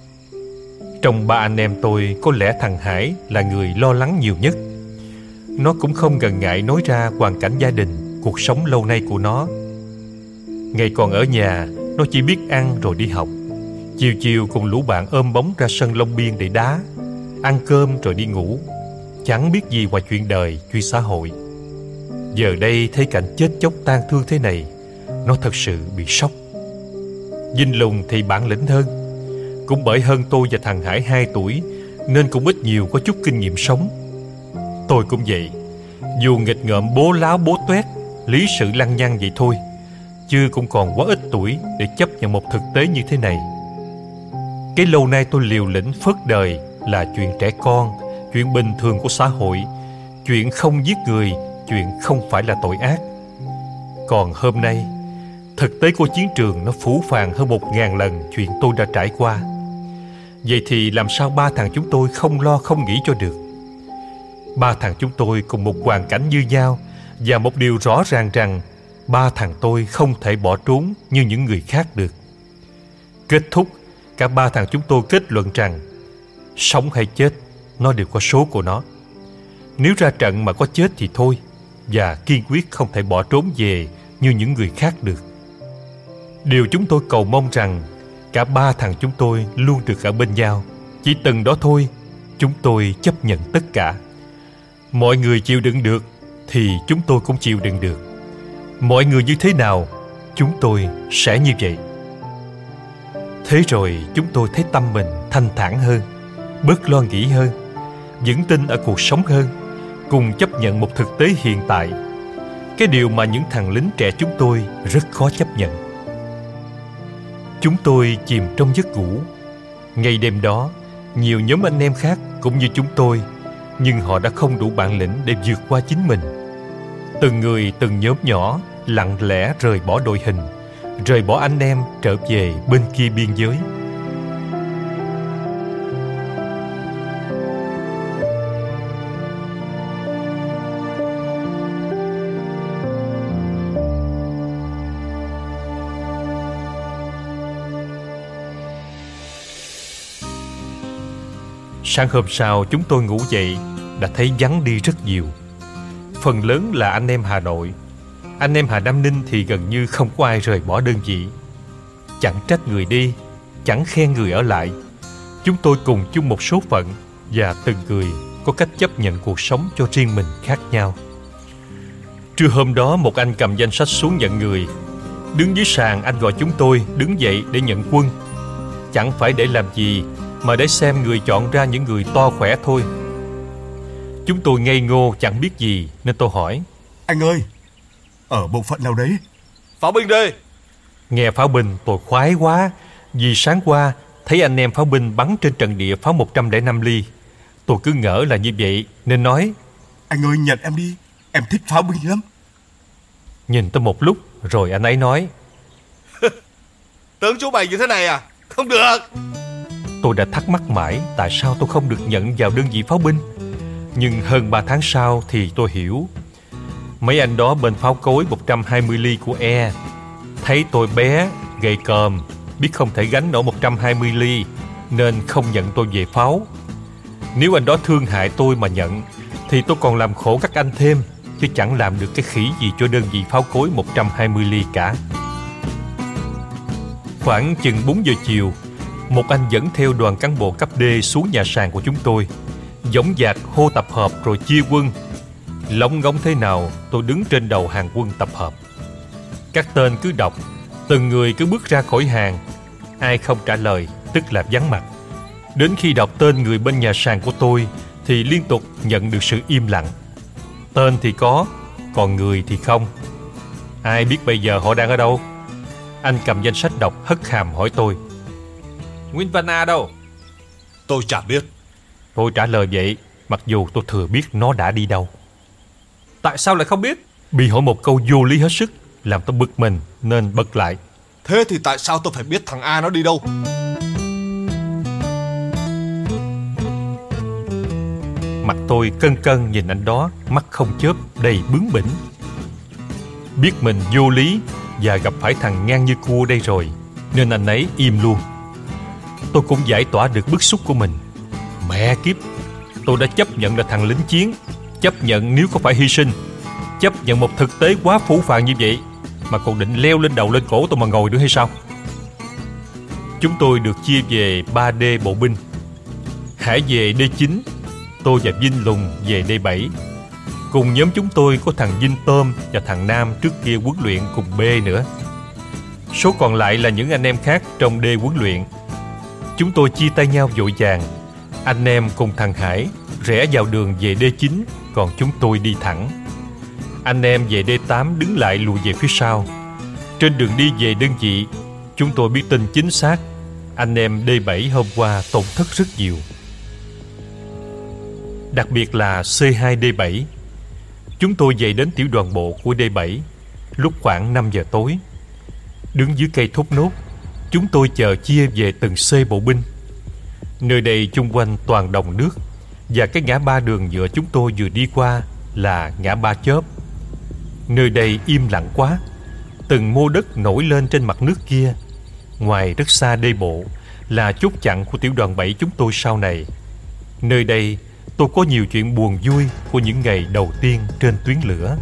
Trong ba anh em tôi, có lẽ thằng Hải là người lo lắng nhiều nhất. Nó cũng không ngần ngại nói ra hoàn cảnh gia đình, cuộc sống lâu nay của nó. Ngày còn ở nhà, nó chỉ biết ăn rồi đi học. Chiều chiều cùng lũ bạn ôm bóng ra sân Long Biên để đá, ăn cơm rồi đi ngủ. Chẳng biết gì ngoài chuyện đời, chuyện xã hội. Giờ đây thấy cảnh chết chóc tang thương thế này, nó thật sự bị sốc. Vinh Lùng thì bản lĩnh hơn. Cũng bởi hơn tôi và thằng Hải hai tuổi nên cũng ít nhiều có chút kinh nghiệm sống. Tôi cũng vậy. Dù nghịch ngợm bố láo bố toét, lý sự lăng nhăng vậy thôi, chứ cũng còn quá ít tuổi để chấp nhận một thực tế như thế này. Cái lâu nay tôi liều lĩnh phớt đời là chuyện trẻ con, chuyện bình thường của xã hội, chuyện không giết người, chuyện không phải là tội ác. Còn hôm nay, thực tế của chiến trường nó phũ phàng hơn một ngàn lần chuyện tôi đã trải qua. Vậy thì làm sao ba thằng chúng tôi không lo không nghĩ cho được? Ba thằng chúng tôi cùng một hoàn cảnh như nhau, và một điều rõ ràng rằng ba thằng tôi không thể bỏ trốn như những người khác được. Kết thúc, cả ba thằng chúng tôi kết luận rằng sống hay chết, nó đều có số của nó. Nếu ra trận mà có chết thì thôi, và kiên quyết không thể bỏ trốn về như những người khác được. Điều chúng tôi cầu mong rằng cả ba thằng chúng tôi luôn được ở bên nhau. Chỉ từng đó thôi, chúng tôi chấp nhận tất cả. Mọi người chịu đựng được thì chúng tôi cũng chịu đựng được. Mọi người như thế nào, chúng tôi sẽ như vậy. Thế rồi chúng tôi thấy tâm mình thanh thản hơn, bớt lo nghĩ hơn, vững tin ở cuộc sống hơn, cùng chấp nhận một thực tế hiện tại. Cái điều mà những thằng lính trẻ chúng tôi rất khó chấp nhận. Chúng tôi chìm trong giấc ngủ. Ngay đêm đó, nhiều nhóm anh em khác cũng như chúng tôi, nhưng họ đã không đủ bản lĩnh để vượt qua chính mình. Từng người từng nhóm nhỏ lặng lẽ rời bỏ đội hình, rời bỏ anh em trở về bên kia biên giới. Sáng hôm sau chúng tôi ngủ dậy đã thấy vắng đi rất nhiều. Phần lớn là anh em Hà Nội. Anh em Hà Nam Ninh thì gần như không có ai rời bỏ đơn vị. Chẳng trách người đi, chẳng khen người ở lại. Chúng tôi cùng chung một số phận, và từng người có cách chấp nhận cuộc sống cho riêng mình khác nhau. Trưa hôm đó, một anh cầm danh sách xuống nhận người. Đứng dưới sàn, anh gọi chúng tôi đứng dậy để nhận quân. Chẳng phải để làm gì, mà để xem người chọn ra những người to khỏe thôi. Chúng tôi ngây ngô chẳng biết gì, nên tôi hỏi:
Anh ơi, ở bộ phận nào đấy?
Pháo binh đây.
Nghe pháo binh tôi khoái quá, vì sáng qua thấy anh em pháo binh bắn trên trận địa pháo một trăm lẻ năm ly. Tôi cứ ngỡ là như vậy nên nói:
Anh ơi, nhận em đi, em thích pháo binh lắm.
Nhìn tôi một lúc rồi anh ấy nói:
Tướng chú bày như thế này à? Không được.
tôi đã thắc mắc mãi tại sao tôi không được nhận vào đơn vị pháo binh. Nhưng hơn ba tháng sau thì tôi hiểu. Mấy anh đó bên pháo cối một trăm hai mươi ly của E thấy tôi bé, gầy còm, biết không thể gánh nổi một trăm hai mươi ly, nên không nhận tôi về pháo. Nếu anh đó thương hại tôi mà nhận thì tôi còn làm khổ các anh thêm, chứ chẳng làm được cái khỉ gì cho đơn vị pháo cối một trăm hai mươi ly cả. Khoảng chừng bốn giờ chiều, một anh dẫn theo đoàn cán bộ cấp D xuống nhà sàn của chúng tôi, dõng dạc hô tập hợp rồi chia quân. Lóng ngóng thế nào, tôi đứng trên đầu hàng quân tập hợp. Các tên cứ đọc, từng người cứ bước ra khỏi hàng. Ai không trả lời tức là vắng mặt. Đến khi đọc tên người bên nhà sàn của tôi thì liên tục nhận được sự im lặng. Tên thì có, còn người thì không. Ai biết bây giờ họ đang ở đâu? Anh cầm danh sách đọc hất hàm hỏi tôi.
Nguyễn Văn A đâu?
Tôi chả biết.
Tôi trả lời vậy, mặc dù tôi thừa biết nó đã đi đâu.
Tại sao lại không biết?
Bị hỏi một câu vô lý hết sức, làm tôi bực mình nên bật lại.
Thế thì tại sao tôi phải biết thằng A nó đi đâu?
Mặt tôi cân cân nhìn anh đó, mắt không chớp, đầy bướng bỉnh. Biết mình vô lý và gặp phải thằng ngang như cua đây rồi, nên anh ấy im luôn. Tôi cũng giải tỏa được bức xúc của mình. Mẹ kiếp, tôi đã chấp nhận là thằng lính chiến, chấp nhận nếu có phải hy sinh, chấp nhận một thực tế quá phũ phàng như vậy, mà còn định leo lên đầu lên cổ tôi mà ngồi nữa hay sao? Chúng tôi được chia về ba D bộ binh. Hải về D chín, tôi và Vinh Lùng về D bảy. Cùng nhóm chúng tôi có thằng Vinh Tôm và thằng Nam trước kia huấn luyện cùng B nữa. Số còn lại là những anh em khác trong D huấn luyện. Chúng tôi chia tay nhau vội vàng. Anh em cùng thằng Hải rẽ vào đường về D chín, còn chúng tôi đi thẳng. Anh em về D tám đứng lại lùi về phía sau. Trên đường đi về đơn vị, chúng tôi biết tin chính xác anh em D bảy hôm qua tổn thất rất nhiều. Đặc biệt là C hai D bảy. Chúng tôi về đến tiểu đoàn bộ của D bảy lúc khoảng năm giờ tối. Đứng dưới cây thốt nốt, chúng tôi chờ chia về từng C bộ binh. Nơi đây chung quanh toàn đồng nước, và cái ngã ba đường nhựa chúng tôi vừa đi qua là ngã ba Chớp. Nơi đây im lặng quá. Từng mô đất nổi lên trên mặt nước kia. Ngoài rất xa D bộ là chốt chặn của tiểu đoàn bảy chúng tôi sau này. Nơi đây tôi có nhiều chuyện buồn vui của những ngày đầu tiên trên tuyến lửa.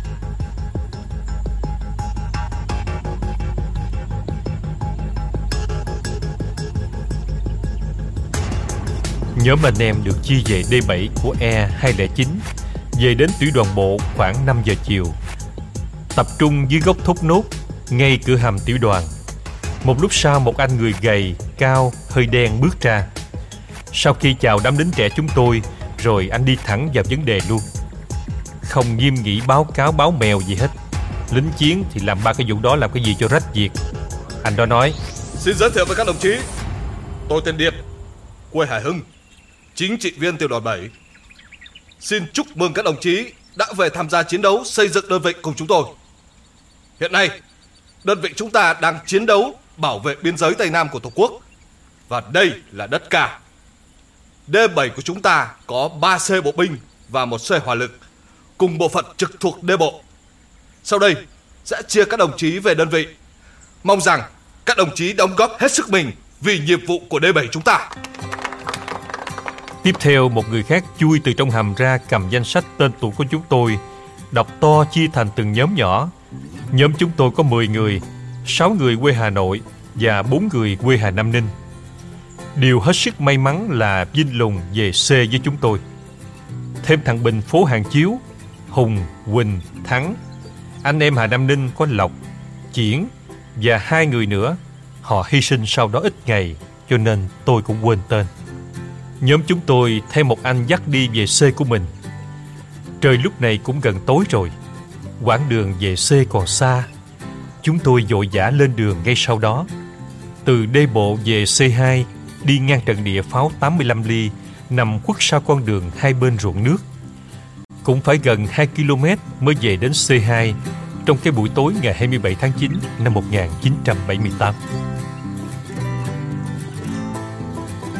Nhóm anh em được chia về D bảy của E hai không chín, về đến tiểu đoàn bộ khoảng năm giờ chiều. Tập trung dưới gốc thốt nốt, ngay cửa hầm tiểu đoàn. Một lúc sau, một anh người gầy, cao, hơi đen bước ra. Sau khi chào đám lính trẻ chúng tôi, rồi anh đi thẳng vào vấn đề luôn. Không nghiêm nghị báo cáo báo mèo gì hết. Lính chiến thì làm ba cái vụ đó làm cái gì cho rách việc. Anh đó nói:
Xin giới thiệu với các đồng chí, tôi tên Điệp, quê Hải Hưng, chính trị viên tiểu đoàn bảy. Xin chúc mừng các đồng chí đã về tham gia chiến đấu xây dựng đơn vị cùng chúng tôi. Hiện nay, đơn vị chúng ta đang chiến đấu bảo vệ biên giới Tây Nam của Tổ quốc, và đây là đất cả. D bảy của chúng ta có ba C bộ binh và một C hỏa lực, cùng bộ phận trực thuộc D bộ. Sau đây sẽ chia các đồng chí về đơn vị. Mong rằng các đồng chí đóng góp hết sức mình vì nhiệm vụ của D bảy chúng ta.
Tiếp theo, một người khác chui từ trong hầm ra, cầm danh sách tên tuổi của chúng tôi, đọc to chia thành từng nhóm nhỏ. Nhóm chúng tôi có mười người, sáu người quê Hà Nội và bốn người quê Hà Nam Ninh. Điều hết sức may mắn là Vinh Lùng về C với chúng tôi. Thêm thằng Bình phố Hàng Chiếu, Hùng, Quỳnh, Thắng. Anh em Hà Nam Ninh có Lộc, Chiễn và hai người nữa. Họ hy sinh sau đó ít ngày, cho nên tôi cũng quên tên. Nhóm chúng tôi thêm một anh dắt đi về C của mình. Trời lúc này cũng gần tối rồi. Quãng đường về C còn xa. Chúng tôi vội vã lên đường ngay sau đó. Từ D bộ về C hai, đi ngang trận địa pháo tám mươi lăm ly, nằm khuất sau con đường hai bên ruộng nước. Cũng phải gần hai ki lô mét mới về đến C hai trong cái buổi tối ngày hai mươi bảy tháng chín năm một nghìn chín trăm bảy mươi tám.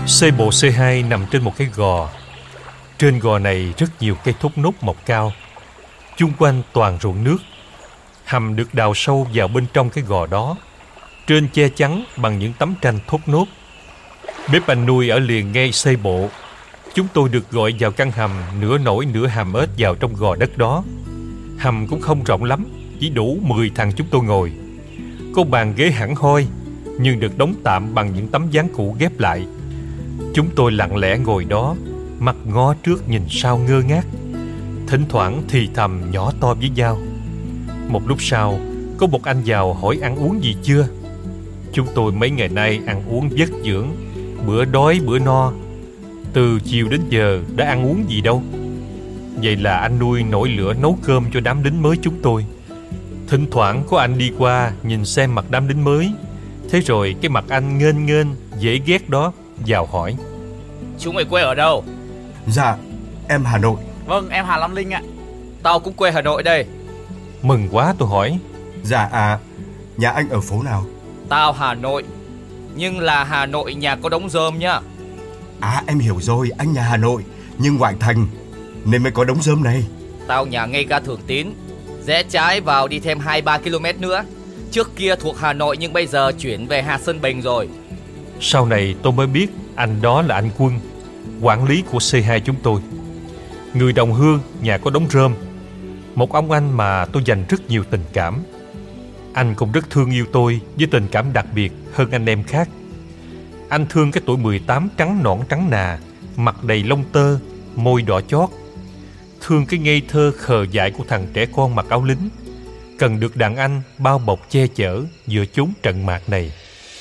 Xe bộ C hai nằm trên một cái gò. Trên gò này rất nhiều cây thốt nốt mọc cao. Chung quanh toàn ruộng nước. Hầm được đào sâu vào bên trong cái gò đó. Trên che chắn bằng những tấm tranh thốt nốt. Bếp anh nuôi ở liền ngay xe bộ. Chúng tôi được gọi vào căn hầm nửa nổi nửa hàm ếch vào trong gò đất đó. Hầm cũng không rộng lắm, chỉ đủ mười thằng chúng tôi ngồi. Có bàn ghế hẳn hoi, nhưng được đóng tạm bằng những tấm ván cũ ghép lại. Chúng tôi lặng lẽ ngồi đó, mặt ngó trước nhìn sau ngơ ngác. Thỉnh thoảng thì thầm nhỏ to với nhau. Một lúc sau, có một anh vào hỏi ăn uống gì chưa. Chúng tôi mấy ngày nay ăn uống vất dưỡng, bữa đói bữa no. Từ chiều đến giờ đã ăn uống gì đâu. Vậy là anh nuôi nổi lửa nấu cơm cho đám lính mới chúng tôi. Thỉnh thoảng có anh đi qua nhìn xem mặt đám lính mới. Thế rồi cái mặt anh nghênh nghênh dễ ghét đó vào hỏi:
Chúng mày quê ở đâu?
Dạ, em Hà Nội.
Vâng, em Hà Long Linh ạ.
Tao cũng quê Hà Nội đây.
Mừng quá, tôi hỏi:
Dạ à, nhà anh ở phố nào?
Tao Hà Nội, nhưng là Hà Nội nhà có đống rơm nhá.
À, em hiểu rồi, anh nhà Hà Nội nhưng ngoại thành nên mới có đống rơm này.
Tao nhà ngay ga Thường Tín, rẽ trái vào đi thêm hai ba ki lô mét nữa. Trước kia thuộc Hà Nội nhưng bây giờ chuyển về Hà Sơn Bình rồi.
Sau này tôi mới biết anh đó là anh Quân, quản lý của C hai chúng tôi. Người đồng hương, nhà có đống rơm. Một ông anh mà tôi dành rất nhiều tình cảm. Anh cũng rất thương yêu tôi với tình cảm đặc biệt hơn anh em khác. Anh thương cái tuổi mười tám trắng nõn trắng nà, mặt đầy lông tơ, môi đỏ chót. Thương cái ngây thơ khờ dại của thằng trẻ con mặc áo lính, cần được đàn anh bao bọc che chở giữa chốn trận mạc này.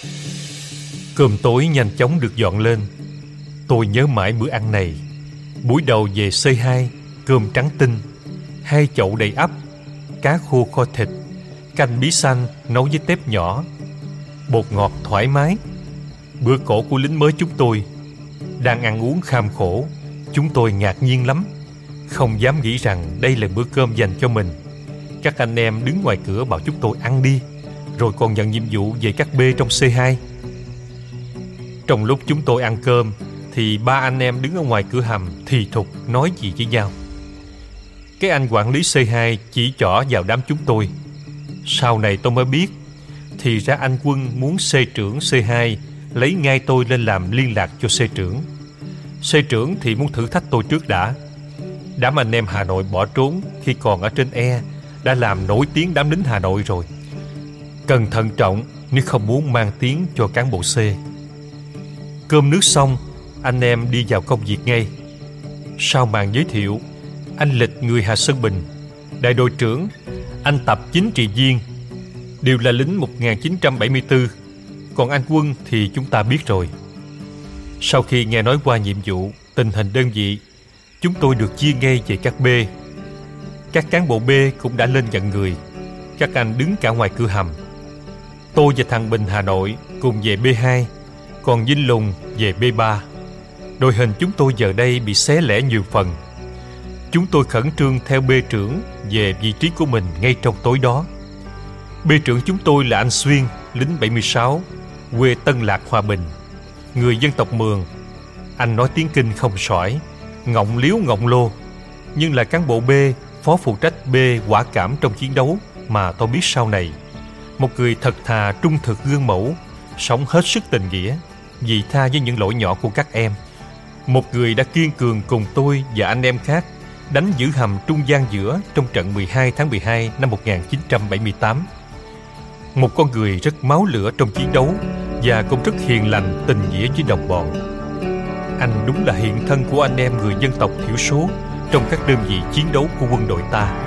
Cơm tối nhanh chóng được dọn lên. Tôi nhớ mãi bữa ăn này. Buổi đầu về C hai, cơm trắng tinh, hai chậu đầy ắp, cá khô kho thịt, canh bí xanh nấu với tép nhỏ, bột ngọt thoải mái. Bữa cổ của lính mới chúng tôi. Đang ăn uống kham khổ, chúng tôi ngạc nhiên lắm, không dám nghĩ rằng đây là bữa cơm dành cho mình. Các anh em đứng ngoài cửa bảo chúng tôi ăn đi, rồi còn nhận nhiệm vụ về các bê trong C hai. Trong lúc chúng tôi ăn cơm thì ba anh em đứng ở ngoài cửa hầm thì thục nói gì với nhau. Cái anh quản lý C hai chỉ trỏ vào đám chúng tôi. Sau này tôi mới biết, thì ra anh Quân muốn C trưởng C hai lấy ngay tôi lên làm liên lạc cho C trưởng. C trưởng thì muốn thử thách tôi trước đã. Đám anh em Hà Nội bỏ trốn khi còn ở trên E đã làm nổi tiếng đám lính Hà Nội rồi. Cần thận trọng nếu không muốn mang tiếng cho cán bộ C. Cơm nước xong, anh em đi vào công việc ngay. Sau màn giới thiệu, anh Lịch người Hà Sơn Bình, đại đội trưởng, anh Tập chính trị viên, đều là lính một nghìn chín trăm bảy mươi tư. Còn anh Quân thì chúng ta biết rồi. Sau khi nghe nói qua nhiệm vụ, tình hình đơn vị, chúng tôi được chia ngay về các B. Các cán bộ B cũng đã lên nhận người. Các anh đứng cả ngoài cửa hầm. Tôi và thằng Bình Hà Nội cùng về B hai, còn Vinh Lùng về B ba. Đội hình chúng tôi giờ đây bị xé lẻ nhiều phần. Chúng tôi khẩn trương theo B trưởng về vị trí của mình ngay trong tối đó. B trưởng chúng tôi là anh Xuyên, lính bảy mươi sáu, quê Tân Lạc, Hòa Bình, người dân tộc Mường. Anh nói tiếng Kinh không sỏi, ngọng liếu ngọng lô, nhưng là cán bộ B, phó phụ trách B quả cảm trong chiến đấu mà tôi biết sau này. Một người thật thà, trung thực, gương mẫu, sống hết sức tình nghĩa, vị tha với những lỗi nhỏ của các em. Một người đã kiên cường cùng tôi và anh em khác đánh giữ hầm trung gian giữa trong trận mười hai tháng mười hai năm một nghìn chín trăm bảy mươi tám. Một con người rất máu lửa trong chiến đấu và cũng rất hiền lành, tình nghĩa với đồng bọn. Anh đúng là hiện thân của anh em người dân tộc thiểu số trong các đơn vị chiến đấu của quân đội ta.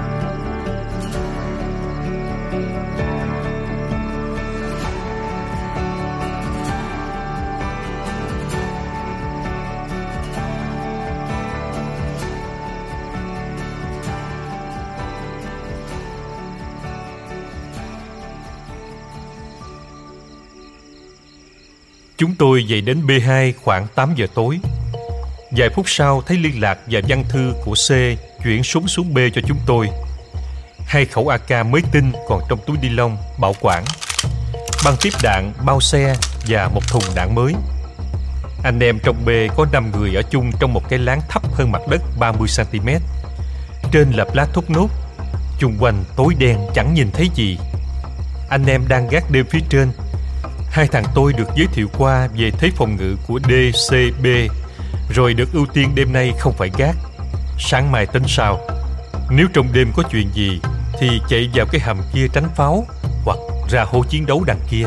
Chúng tôi về đến B hai khoảng tám giờ tối. Vài phút sau thấy liên lạc và văn thư của C chuyển súng xuống B cho chúng tôi. Hai khẩu a ca mới tinh còn trong túi ni lông bảo quản, băng tiếp đạn, bao xe và một thùng đạn mới. Anh em trong B có năm người ở chung trong một cái lán thấp hơn mặt đất ba mươi xăng ti mét. Trên lợp lá thốt nốt, chung quanh tối đen chẳng nhìn thấy gì. Anh em đang gác đêm phía trên. Hai thằng tôi được giới thiệu qua về thế phòng ngự của D, C, B, rồi được ưu tiên đêm nay không phải gác. Sáng mai tính sau. Nếu trong đêm có chuyện gì thì chạy vào cái hầm kia tránh pháo, hoặc ra hố chiến đấu đằng kia.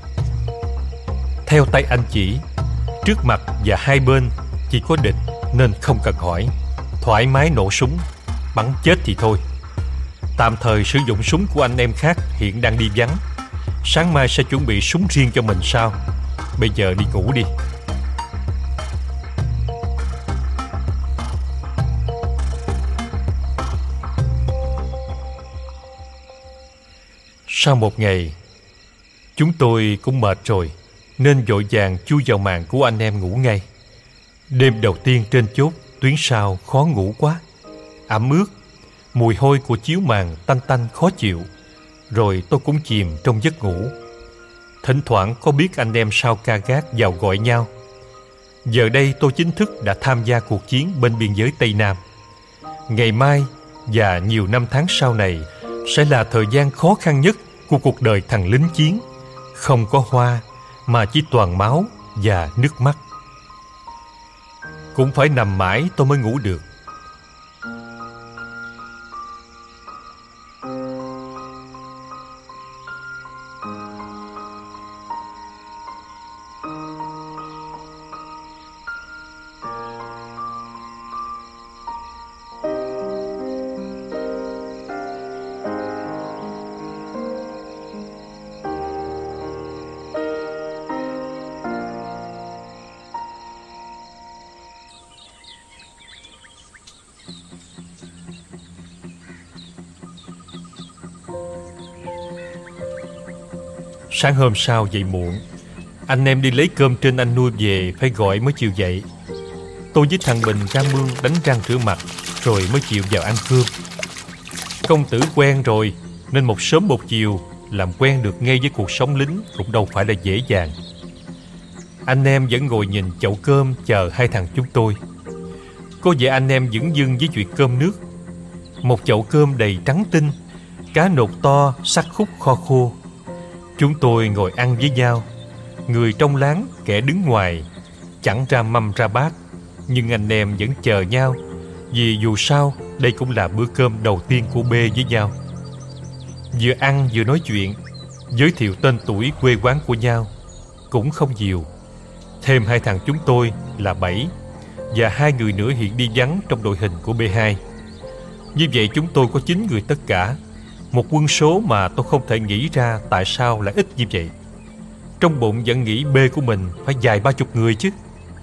Theo tay anh chỉ, trước mặt và hai bên chỉ có địch nên không cần hỏi. Thoải mái nổ súng, bắn chết thì thôi. Tạm thời sử dụng súng của anh em khác hiện đang đi vắng. Sáng mai sẽ chuẩn bị súng riêng cho mình sau. Bây giờ đi ngủ đi. Sau một ngày, chúng tôi cũng mệt rồi nên vội vàng chui vào màn của anh em ngủ ngay. Đêm đầu tiên trên chốt, tuyến sau khó ngủ quá. Ẩm ướt, mùi hôi của chiếu màn tanh tanh khó chịu. Rồi tôi cũng chìm trong giấc ngủ. Thỉnh thoảng có biết anh em sau ca gác vào gọi nhau. Giờ đây tôi chính thức đã tham gia cuộc chiến bên biên giới Tây Nam. Ngày mai và nhiều năm tháng sau này sẽ là thời gian khó khăn nhất của cuộc đời thằng lính chiến. Không có hoa mà chỉ toàn máu và nước mắt. Cũng phải nằm mãi tôi mới ngủ được. Sáng hôm sau dậy muộn, anh em đi lấy cơm trên anh nuôi về phải gọi mới chịu dậy. Tôi với thằng Bình ra mương đánh răng rửa mặt rồi mới chịu vào ăn cơm. Công tử quen rồi nên một sớm một chiều làm quen được ngay với cuộc sống lính cũng đâu phải là dễ dàng. Anh em vẫn ngồi nhìn chậu cơm chờ hai thằng chúng tôi. Có vẻ anh em dửng dưng với chuyện cơm nước. Một chậu cơm đầy trắng tinh, cá nột to, sắc khúc kho khô. Chúng tôi ngồi ăn với nhau, người trong láng kẻ đứng ngoài, chẳng ra mâm ra bát, nhưng anh em vẫn chờ nhau, vì dù sao đây cũng là bữa cơm đầu tiên của B với nhau. Vừa ăn vừa nói chuyện, giới thiệu tên tuổi quê quán của nhau, cũng không nhiều. Thêm hai thằng chúng tôi là bảy, và hai người nữa hiện đi vắng trong đội hình của B hai. Như vậy chúng tôi có chín người tất cả. Một quân số mà tôi không thể nghĩ ra tại sao lại ít như vậy. Trong bụng vẫn nghĩ B của mình phải dài ba chục người chứ.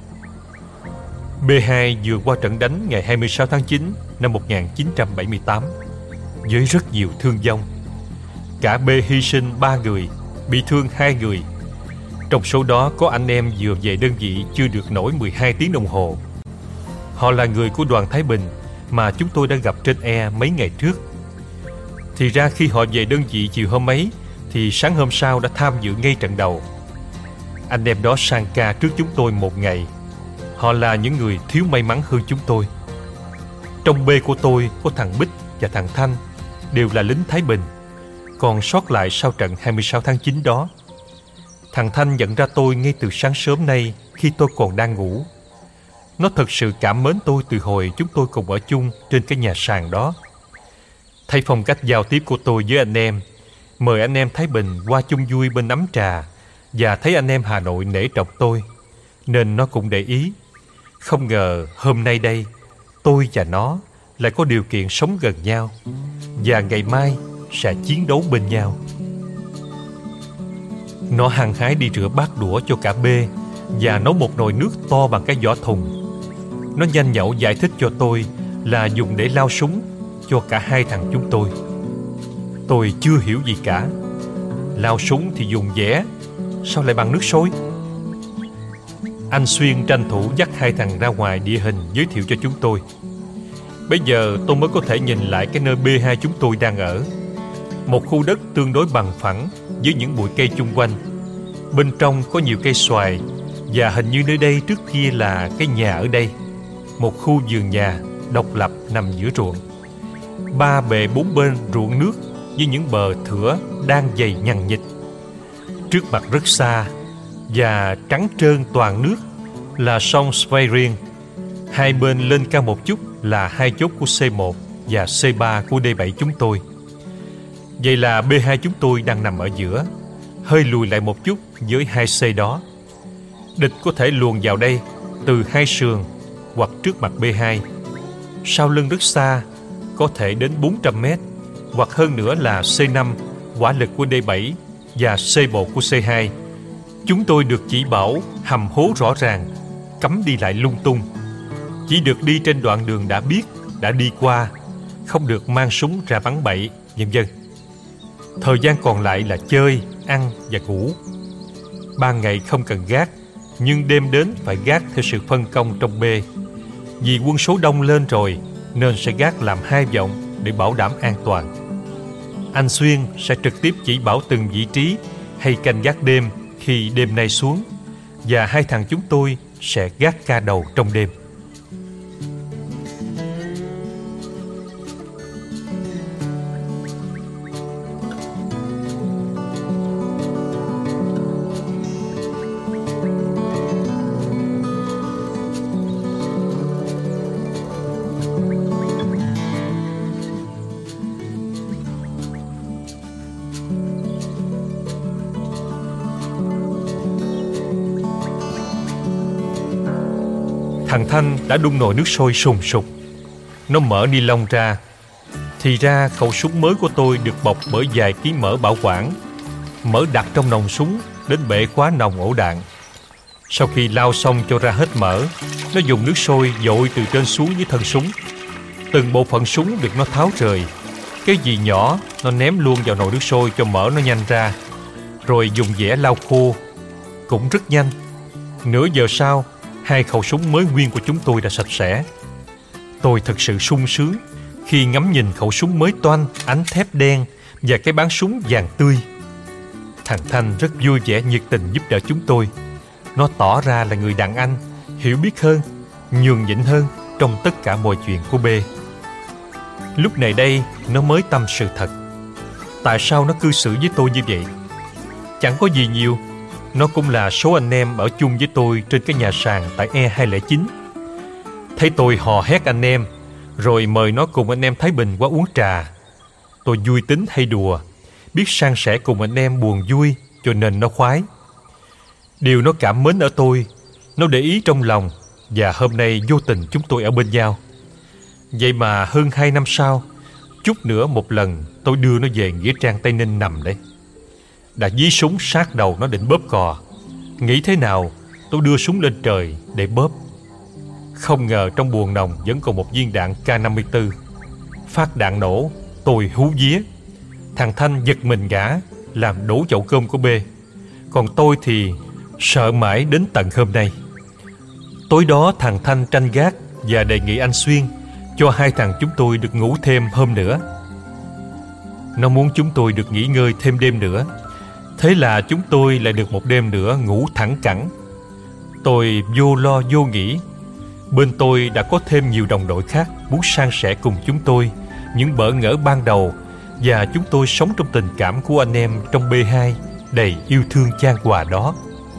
B hai vừa qua trận đánh ngày hai mươi sáu tháng chín năm một nghìn chín trăm bảy mươi tám với rất nhiều thương vong. Cả B hy sinh ba người, bị thương hai người. Trong số đó có anh em vừa về đơn vị chưa được nổi mười hai tiếng đồng hồ. Họ là người của đoàn Thái Bình mà chúng tôi đã gặp trên E mấy ngày trước. Thì ra khi họ về đơn vị chiều hôm ấy thì sáng hôm sau đã tham dự ngay trận đầu. Anh em đó sang ca trước chúng tôi một ngày. Họ là những người thiếu may mắn hơn chúng tôi. Trong B của tôi có thằng Bích và thằng Thanh, đều là lính Thái Bình, còn sót lại sau trận hai mươi sáu tháng chín đó. Thằng Thanh nhận ra tôi ngay từ sáng sớm nay khi tôi còn đang ngủ. Nó thật sự cảm mến tôi từ hồi chúng tôi cùng ở chung trên cái nhà sàn đó. Thấy phong cách giao tiếp của tôi với anh em, mời anh em Thái Bình qua chung vui bên ấm trà, và thấy anh em Hà Nội nể trọng tôi, nên nó cũng để ý. Không ngờ hôm nay đây, tôi và nó lại có điều kiện sống gần nhau, và ngày mai sẽ chiến đấu bên nhau. Nó hăng hái đi rửa bát đũa cho cả B và nấu một nồi nước to bằng cái vỏ thùng. Nó nhanh nhẩu giải thích cho tôi là dùng để lao súng cho cả hai thằng chúng tôi. Tôi chưa hiểu gì cả. Lao súng thì dùng dẻ, sao lại bằng nước sôi? Anh Xuyên tranh thủ dắt hai thằng ra ngoài địa hình giới thiệu cho chúng tôi. Bây giờ tôi mới có thể nhìn lại cái nơi B hai chúng tôi đang ở. Một khu đất tương đối bằng phẳng với những bụi cây chung quanh. Bên trong có nhiều cây xoài, Và hình như nơi đây trước kia là cái nhà ở đây, một khu vườn nhà độc lập nằm giữa ruộng. Ba bề bốn bên ruộng nước với những bờ thửa đang dày nhằng nhịch. Trước mặt rất xa và trắng trơn toàn nước là sông Sveiring. Hai bên lên cao một chút là hai chốt của C một và C ba của D bảy chúng tôi. Vậy là B hai chúng tôi đang nằm ở giữa, hơi lùi lại một chút với hai C đó. Địch có thể luồn vào đây từ hai sườn hoặc trước mặt B hai. Sau lưng rất xa, có thể đến bốn trăm mét, hoặc hơn nữa là C năm, hỏa lực của D bảy và C một của C hai. Chúng tôi được chỉ bảo hầm hố rõ ràng, cấm đi lại lung tung. Chỉ được đi trên đoạn đường đã biết, đã đi qua, không được mang súng ra bắn bậy, vân vân. Thời gian còn lại là chơi, ăn và ngủ. Ban ngày không cần gác, nhưng đêm đến phải gác theo sự phân công trong B. Vì quân số đông lên rồi nên sẽ gác làm hai vọng để bảo đảm an toàn. Anh Xuyên sẽ trực tiếp chỉ bảo từng vị trí hay canh gác đêm khi đêm nay xuống, và hai thằng chúng tôi sẽ gác ca đầu trong đêm. Thằng Thanh đã đun nồi nước sôi sùng sục. Nó mở ni lông ra. Thì ra khẩu súng mới của tôi được bọc bởi vài ký mỡ bảo quản. Mỡ đặt trong nòng súng đến bể khóa nòng ổ đạn. Sau khi lao xong cho ra hết mỡ, nó dùng nước sôi dội từ trên xuống với thân súng. Từng bộ phận súng được nó tháo rời. Cái gì nhỏ nó ném luôn vào nồi nước sôi cho mỡ nó nhanh ra, rồi dùng dẻ lau khô. Cũng rất nhanh. Nửa giờ sau, hai khẩu súng mới nguyên của chúng tôi đã sạch sẽ. Tôi thật sự sung sướng khi ngắm nhìn khẩu súng mới toanh, ánh thép đen và cái bán súng vàng tươi. Thằng Thanh rất vui vẻ nhiệt tình giúp đỡ chúng tôi. Nó tỏ ra là người đàn anh, hiểu biết hơn, nhường nhịn hơn trong tất cả mọi chuyện của B. Lúc này đây, nó mới tâm sự thật. Tại sao nó cư xử với tôi như vậy? Chẳng có gì nhiều. Nó cũng là số anh em ở chung với tôi trên cái nhà sàn tại E hai không chín. Thấy tôi hò hét anh em, rồi mời nó cùng anh em Thái Bình qua uống trà. Tôi vui tính hay đùa, biết san sẻ cùng anh em buồn vui, cho nên nó khoái. Điều nó cảm mến ở tôi, nó để ý trong lòng, và hôm nay vô tình chúng tôi ở bên nhau. Vậy mà hơn hai năm sau, chút nữa một lần tôi đưa nó về nghĩa trang Tây Ninh nằm đấy. Đã dí súng sát đầu nó định bóp cò. Nghĩ thế nào tôi đưa súng lên trời để bóp. Không ngờ trong buồng nòng vẫn còn một viên đạn K năm mươi tư. Phát đạn nổ, tôi hú vía. Thằng Thanh giật mình ngã, làm đổ chậu cơm của B. Còn tôi thì sợ mãi đến tận hôm nay. Tối đó thằng Thanh tranh gác và đề nghị anh Xuyên cho hai thằng chúng tôi được ngủ thêm hôm nữa. Nó muốn chúng tôi được nghỉ ngơi thêm đêm nữa. Thế là chúng tôi lại được một đêm nữa ngủ thẳng cẳng. Tôi vô lo vô nghĩ. Bên tôi đã có thêm nhiều đồng đội khác muốn san sẻ cùng chúng tôi những bỡ ngỡ ban đầu, và chúng tôi sống trong tình cảm của anh em trong B hai đầy yêu thương chan hòa đó.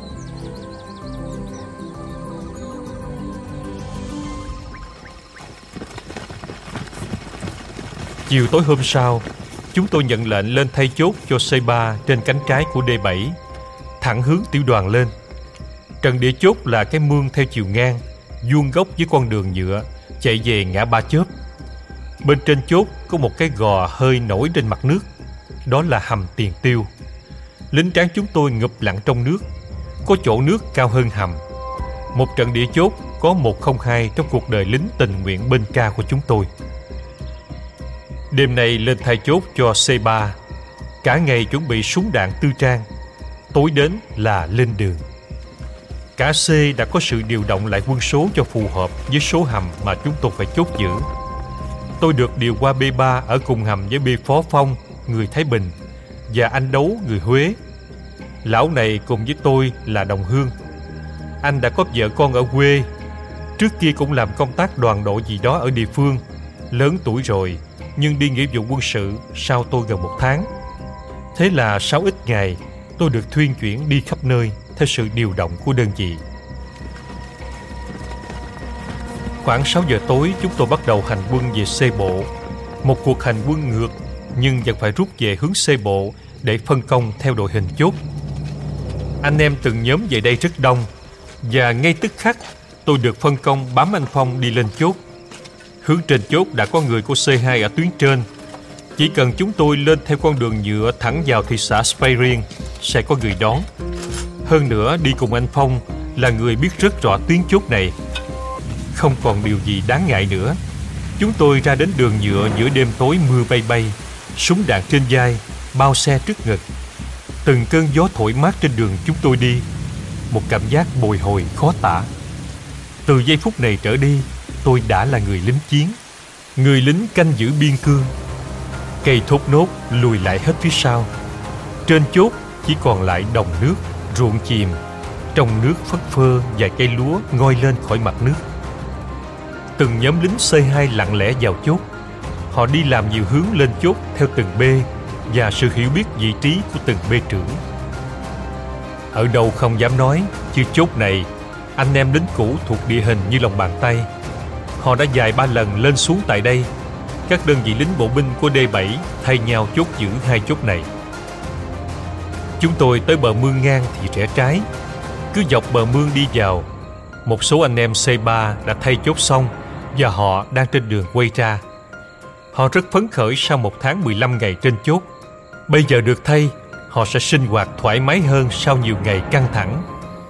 Chiều tối hôm sau, chúng tôi nhận lệnh lên thay chốt cho C ba trên cánh trái của D bảy, thẳng hướng tiểu đoàn lên. Trận địa chốt là cái mương theo chiều ngang, vuông góc với con đường nhựa chạy về ngã ba chớp. Bên trên chốt có một cái gò hơi nổi trên mặt nước, đó là hầm Tiền Tiêu. Lính tráng chúng tôi ngụp lặn trong nước, có chỗ nước cao hơn hầm. Một trận địa chốt có một không hai trong cuộc đời lính tình nguyện bên ca của chúng tôi. Đêm nay lên thay chốt cho C ba. Cả ngày chuẩn bị súng đạn tư trang. Tối đến là lên đường. Cả C đã có sự điều động lại quân số cho phù hợp với số hầm mà chúng tôi phải chốt giữ. Tôi được điều qua B ba ở cùng hầm với B Phó Phong, người Thái Bình, và anh Đấu, người Huế. Lão này cùng với tôi là đồng hương. Anh đã có vợ con ở quê. Trước kia cũng làm công tác đoàn đội gì đó ở địa phương. Lớn tuổi rồi, nhưng đi nghĩa vụ quân sự sau tôi gần một tháng. Thế là sau ít ngày, tôi được thuyên chuyển đi khắp nơi theo sự điều động của đơn vị. Khoảng sáu giờ tối, chúng tôi bắt đầu hành quân về Xe Bộ. Một cuộc hành quân ngược, nhưng vẫn phải rút về hướng Xe Bộ để phân công theo đội hình chốt. Anh em từng nhóm về đây rất đông, và ngay tức khắc tôi được phân công bám anh Phong đi lên chốt. Hướng trên chốt đã có người của C hai ở tuyến trên. Chỉ cần chúng tôi lên theo con đường nhựa thẳng vào thị xã Speyerin sẽ có người đón. Hơn nữa, đi cùng anh Phong là người biết rất rõ tuyến chốt này. Không còn điều gì đáng ngại nữa. Chúng tôi ra đến đường nhựa giữa đêm tối mưa bay bay, súng đạn trên vai, bao xe trước ngực. Từng cơn gió thổi mát trên đường chúng tôi đi, một cảm giác bồi hồi khó tả. Từ giây phút này trở đi, tôi đã là người lính chiến, người lính canh giữ biên cương. Cây thốt nốt lùi lại hết phía sau. Trên chốt chỉ còn lại đồng nước, ruộng chìm. Trong nước phất phơ vài cây lúa ngoi lên khỏi mặt nước. Từng nhóm lính C hai lặng lẽ vào chốt. Họ đi làm nhiều hướng lên chốt theo từng B và sự hiểu biết vị trí của từng B trưởng. Ở đâu không dám nói, chứ chốt này anh em lính cũ thuộc địa hình như lòng bàn tay. Họ đã vài ba lần lên xuống tại đây. Các đơn vị lính bộ binh của D bảy thay nhau chốt giữ hai chốt này. Chúng tôi tới bờ mương ngang thì rẽ trái, cứ dọc bờ mương đi vào. Một số anh em C ba đã thay chốt xong và họ đang trên đường quay ra. Họ rất phấn khởi sau một tháng mười lăm ngày trên chốt. Bây giờ được thay, họ sẽ sinh hoạt thoải mái hơn sau nhiều ngày căng thẳng.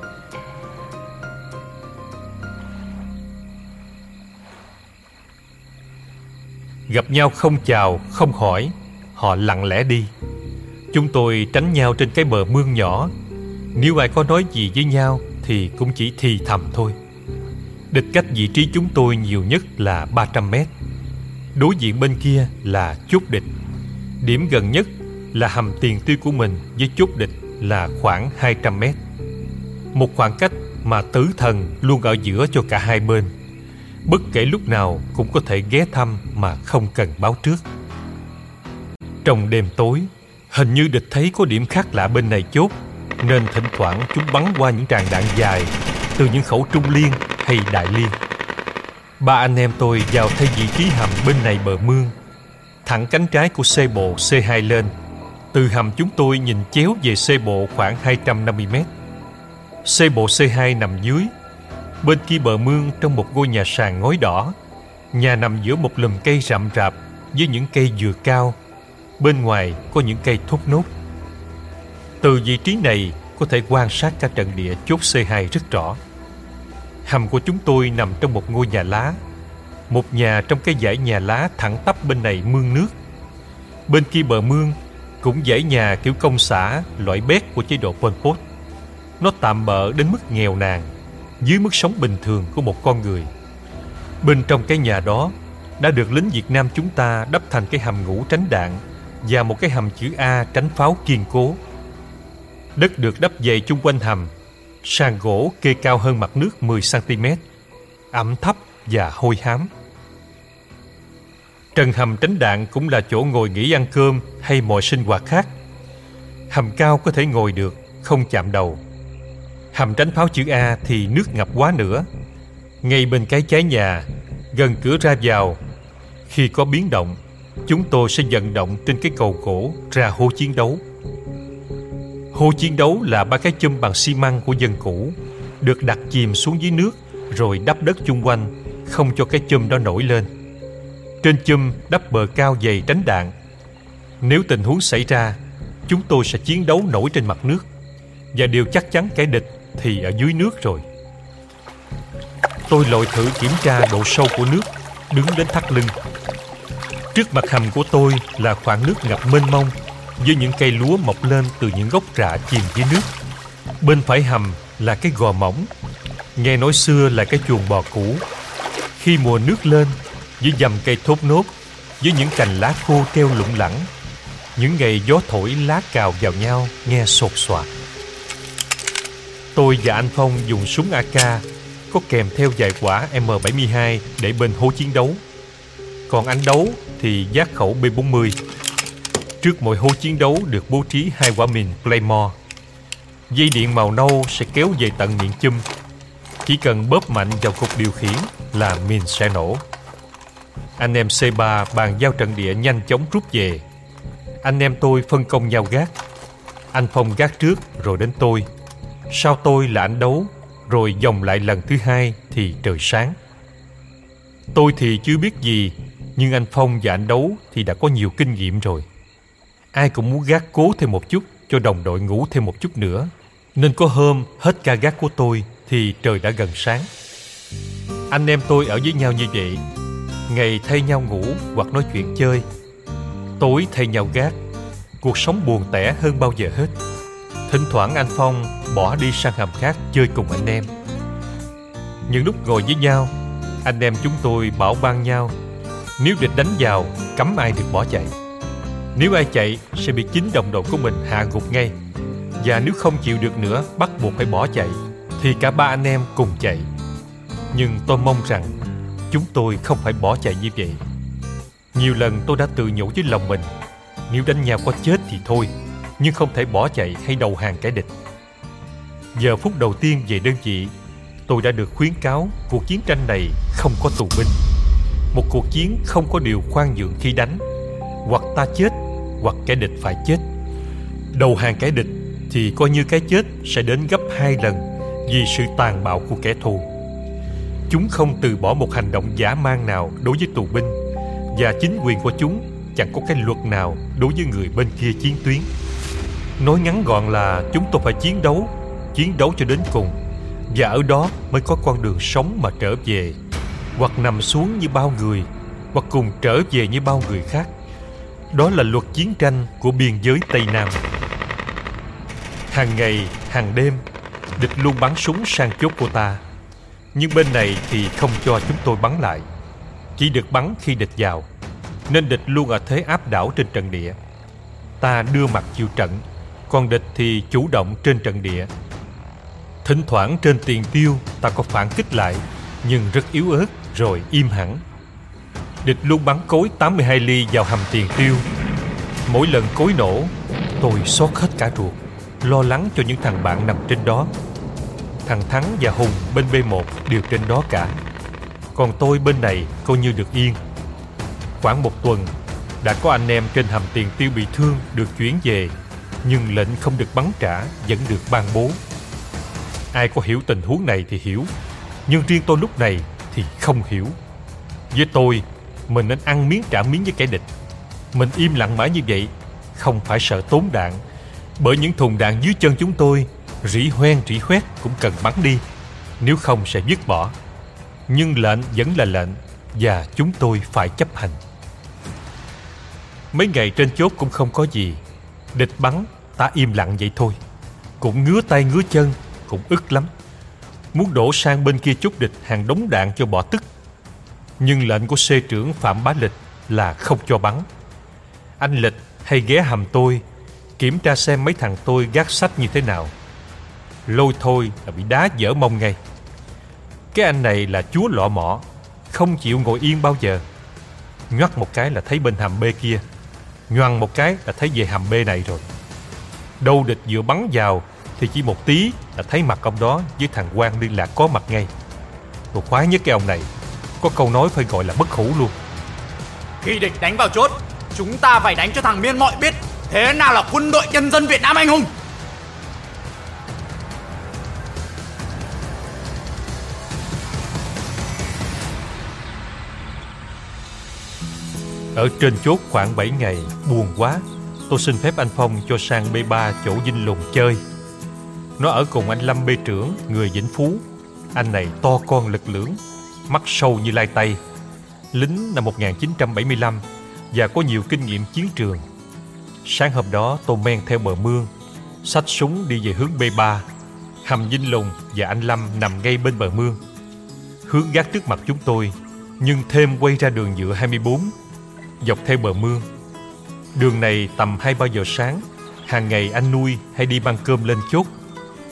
Gặp nhau không chào, không hỏi, họ lặng lẽ đi. Chúng tôi tránh nhau trên cái bờ mương nhỏ. Nếu ai có nói gì với nhau thì cũng chỉ thì thầm thôi. Địch cách vị trí chúng tôi nhiều nhất là ba trăm mét. Đối diện bên kia là chốt địch. Điểm gần nhất là hầm tiền tiêu của mình với chốt địch là khoảng hai trăm mét. Một khoảng cách mà tử thần luôn ở giữa cho cả hai bên. Bất kể lúc nào cũng có thể ghé thăm mà không cần báo trước. Trong đêm tối, hình như địch thấy có điểm khác lạ bên này chốt, nên thỉnh thoảng chúng bắn qua những tràng đạn dài từ những khẩu Trung Liên hay Đại Liên. Ba anh em tôi vào thay vị trí hầm bên này bờ mương, thẳng cánh trái của xe bộ C hai lên. Từ hầm chúng tôi nhìn chéo về xe bộ khoảng hai trăm năm mươi mét. Xe bộ C hai nằm dưới. Bên kia bờ mương trong một ngôi nhà sàn ngói đỏ. Nhà nằm giữa một lùm cây rậm rạp với những cây dừa cao. Bên ngoài có những cây thốt nốt. Từ vị trí này có thể quan sát cả trận địa chốt C hai rất rõ. Hầm của chúng tôi nằm trong một ngôi nhà lá. Một nhà trong cái dãy nhà lá thẳng tắp bên này mương nước. Bên kia bờ mương cũng dãy nhà kiểu công xã loại bét của chế độ Pol Pot. Nó tạm bợ đến mức nghèo nàn, dưới mức sống bình thường của một con người. Bên trong cái nhà đó đã được lính Việt Nam chúng ta đắp thành cái hầm ngủ tránh đạn và một cái hầm chữ A tránh pháo kiên cố. Đất được đắp dày chung quanh hầm, sàn gỗ kê cao hơn mặt nước mười xăng ti mét, ẩm thấp và hôi hám. Trần hầm tránh đạn cũng là chỗ ngồi nghỉ ăn cơm hay mọi sinh hoạt khác. Hầm cao có thể ngồi được, không chạm đầu. Hầm tránh pháo chữ A thì nước ngập quá nữa. Ngay bên cái trái nhà, gần cửa ra vào, khi có biến động, chúng tôi sẽ vận động trên cái cầu gỗ ra hố chiến đấu. Hố chiến đấu là ba cái chum bằng xi măng của dân cũ, được đặt chìm xuống dưới nước rồi đắp đất chung quanh, không cho cái chum đó nổi lên. Trên chum đắp bờ cao dày tránh đạn. Nếu tình huống xảy ra, chúng tôi sẽ chiến đấu nổi trên mặt nước, và điều chắc chắn kẻ địch thì ở dưới nước rồi. Tôi lội thử kiểm tra độ sâu của nước, đứng đến thắt lưng. Trước mặt hầm của tôi là khoảng nước ngập mênh mông, với những cây lúa mọc lên từ những gốc rạ chìm dưới nước. Bên phải hầm là cái gò mỏng, nghe nói xưa là cái chuồng bò cũ. Khi mùa nước lên, với dầm cây thốt nốt, với những cành lá khô treo lủng lẳng, những ngày gió thổi lá cào vào nhau nghe sột soạt. Tôi và anh Phong dùng súng a ca có kèm theo vài quả M bảy mươi hai để bên hố chiến đấu. Còn anh Đấu thì vác khẩu B bốn mươi. Trước mỗi hố chiến đấu được bố trí hai quả mìn Claymore. Dây điện màu nâu sẽ kéo về tận miệng chum. Chỉ cần bóp mạnh vào cục điều khiển là mìn sẽ nổ. Anh em C ba bàn giao trận địa nhanh chóng rút về. Anh em tôi phân công nhau gác. Anh Phong gác trước rồi đến tôi. Sau tôi là anh Đấu. Rồi vòng lại lần thứ hai thì trời sáng. Tôi thì chưa biết gì, nhưng anh Phong và anh Đấu thì đã có nhiều kinh nghiệm rồi. Ai cũng muốn gác cố thêm một chút cho đồng đội ngủ thêm một chút nữa. Nên có hôm hết ca gác của tôi thì trời đã gần sáng. Anh em tôi ở với nhau như vậy. Ngày thay nhau ngủ hoặc nói chuyện chơi. Tối thay nhau gác. Cuộc sống buồn tẻ hơn bao giờ hết. Thỉnh thoảng anh Phong bỏ đi sang hầm khác chơi cùng anh em. Những lúc ngồi với nhau, anh em chúng tôi bảo ban nhau, nếu địch đánh vào, cấm ai được bỏ chạy. Nếu ai chạy sẽ bị chính đồng đội của mình hạ gục ngay. Và nếu không chịu được nữa, bắt buộc phải bỏ chạy, thì cả ba anh em cùng chạy. Nhưng tôi mong rằng chúng tôi không phải bỏ chạy như vậy. Nhiều lần tôi đã tự nhủ với lòng mình, nếu đánh nhau có chết thì thôi, nhưng không thể bỏ chạy hay đầu hàng kẻ địch. Giờ phút đầu tiên về đơn vị, tôi đã được khuyến cáo cuộc chiến tranh này không có tù binh. Một cuộc chiến không có điều khoan nhượng khi đánh. Hoặc ta chết, hoặc kẻ địch phải chết. Đầu hàng kẻ địch thì coi như cái chết sẽ đến gấp hai lần vì sự tàn bạo của kẻ thù. Chúng không từ bỏ một hành động dã man nào đối với tù binh, và chính quyền của chúng chẳng có cái luật nào đối với người bên kia chiến tuyến. Nói ngắn gọn là chúng tôi phải chiến đấu, chiến đấu cho đến cùng, và ở đó mới có con đường sống mà trở về, hoặc nằm xuống như bao người, hoặc cùng trở về như bao người khác. Đó là luật chiến tranh của biên giới Tây Nam. Hàng ngày, hàng đêm, địch luôn bắn súng sang chốt của ta. Nhưng bên này thì không cho chúng tôi bắn lại. Chỉ được bắn khi địch vào, nên địch luôn ở thế áp đảo trên trận địa. Ta đưa mặt chịu trận, còn địch thì chủ động trên trận địa. Thỉnh thoảng trên tiền tiêu ta có phản kích lại, nhưng rất yếu ớt rồi im hẳn. Địch luôn bắn cối tám mươi hai ly vào hầm tiền tiêu. Mỗi lần cối nổ, tôi xót hết cả ruột, lo lắng cho những thằng bạn nằm trên đó. Thằng Thắng và Hùng bên B một đều trên đó cả. Còn tôi bên này coi như được yên. Khoảng một tuần, đã có anh em trên hầm tiền tiêu bị thương được chuyển về, nhưng lệnh không được bắn trả vẫn được ban bố. Ai có hiểu tình huống này thì hiểu, nhưng riêng tôi lúc này thì không hiểu. Với tôi, mình nên ăn miếng trả miếng với kẻ địch. Mình im lặng mãi như vậy, không phải sợ tốn đạn, bởi những thùng đạn dưới chân chúng tôi rỉ hoen rỉ hoét cũng cần bắn đi, nếu không sẽ dứt bỏ. Nhưng lệnh vẫn là lệnh, và chúng tôi phải chấp hành. Mấy ngày trên chốt cũng không có gì. Địch bắn, ta im lặng vậy thôi. Cũng ngứa tay ngứa chân, cũng ức lắm. Muốn đổ sang bên kia chốt địch hàng đống đạn cho bỏ tức. Nhưng lệnh của C trưởng Phạm Bá Lịch là không cho bắn. Anh Lịch hay ghé hầm tôi, kiểm tra xem mấy thằng tôi gác sách như thế nào. Lôi thôi là bị đá dở mông ngay. Cái anh này là chúa lọ mọ, không chịu ngồi yên bao giờ. Nhoắt một cái là thấy bên hầm B kia, nhoằng một cái là thấy về hầm B này rồi. Đâu địch vừa bắn vào thì chỉ một tí là thấy mặt ông đó với thằng Quang liên lạc có mặt ngay. Tôi khoái nhất cái ông này, có câu nói phải gọi là bất hủ luôn.
Khi địch đánh vào chốt, chúng ta phải đánh cho thằng Miên Mọi biết thế nào là quân đội nhân dân Việt Nam anh hùng.
Ở trên chốt khoảng bảy ngày, buồn quá. Tôi xin phép anh Phong cho sang B ba chỗ Vinh Lùng chơi. Nó ở cùng anh Lâm B trưởng, người Vĩnh Phú. Anh này to con lực lưỡng, mắt sâu như lai tây, lính năm một nghìn chín trăm bảy mươi lăm và có nhiều kinh nghiệm chiến trường. Sáng hôm đó tôi men theo bờ mương, xách súng đi về hướng B ba. Hầm Vinh Lùng và anh Lâm nằm ngay bên bờ mương, hướng gác trước mặt chúng tôi, nhưng thêm quay ra đường nhựa hai mươi bốn, dọc theo bờ mương. Đường này tầm hai ba giờ sáng, hàng ngày anh nuôi hay đi mang cơm lên chốt.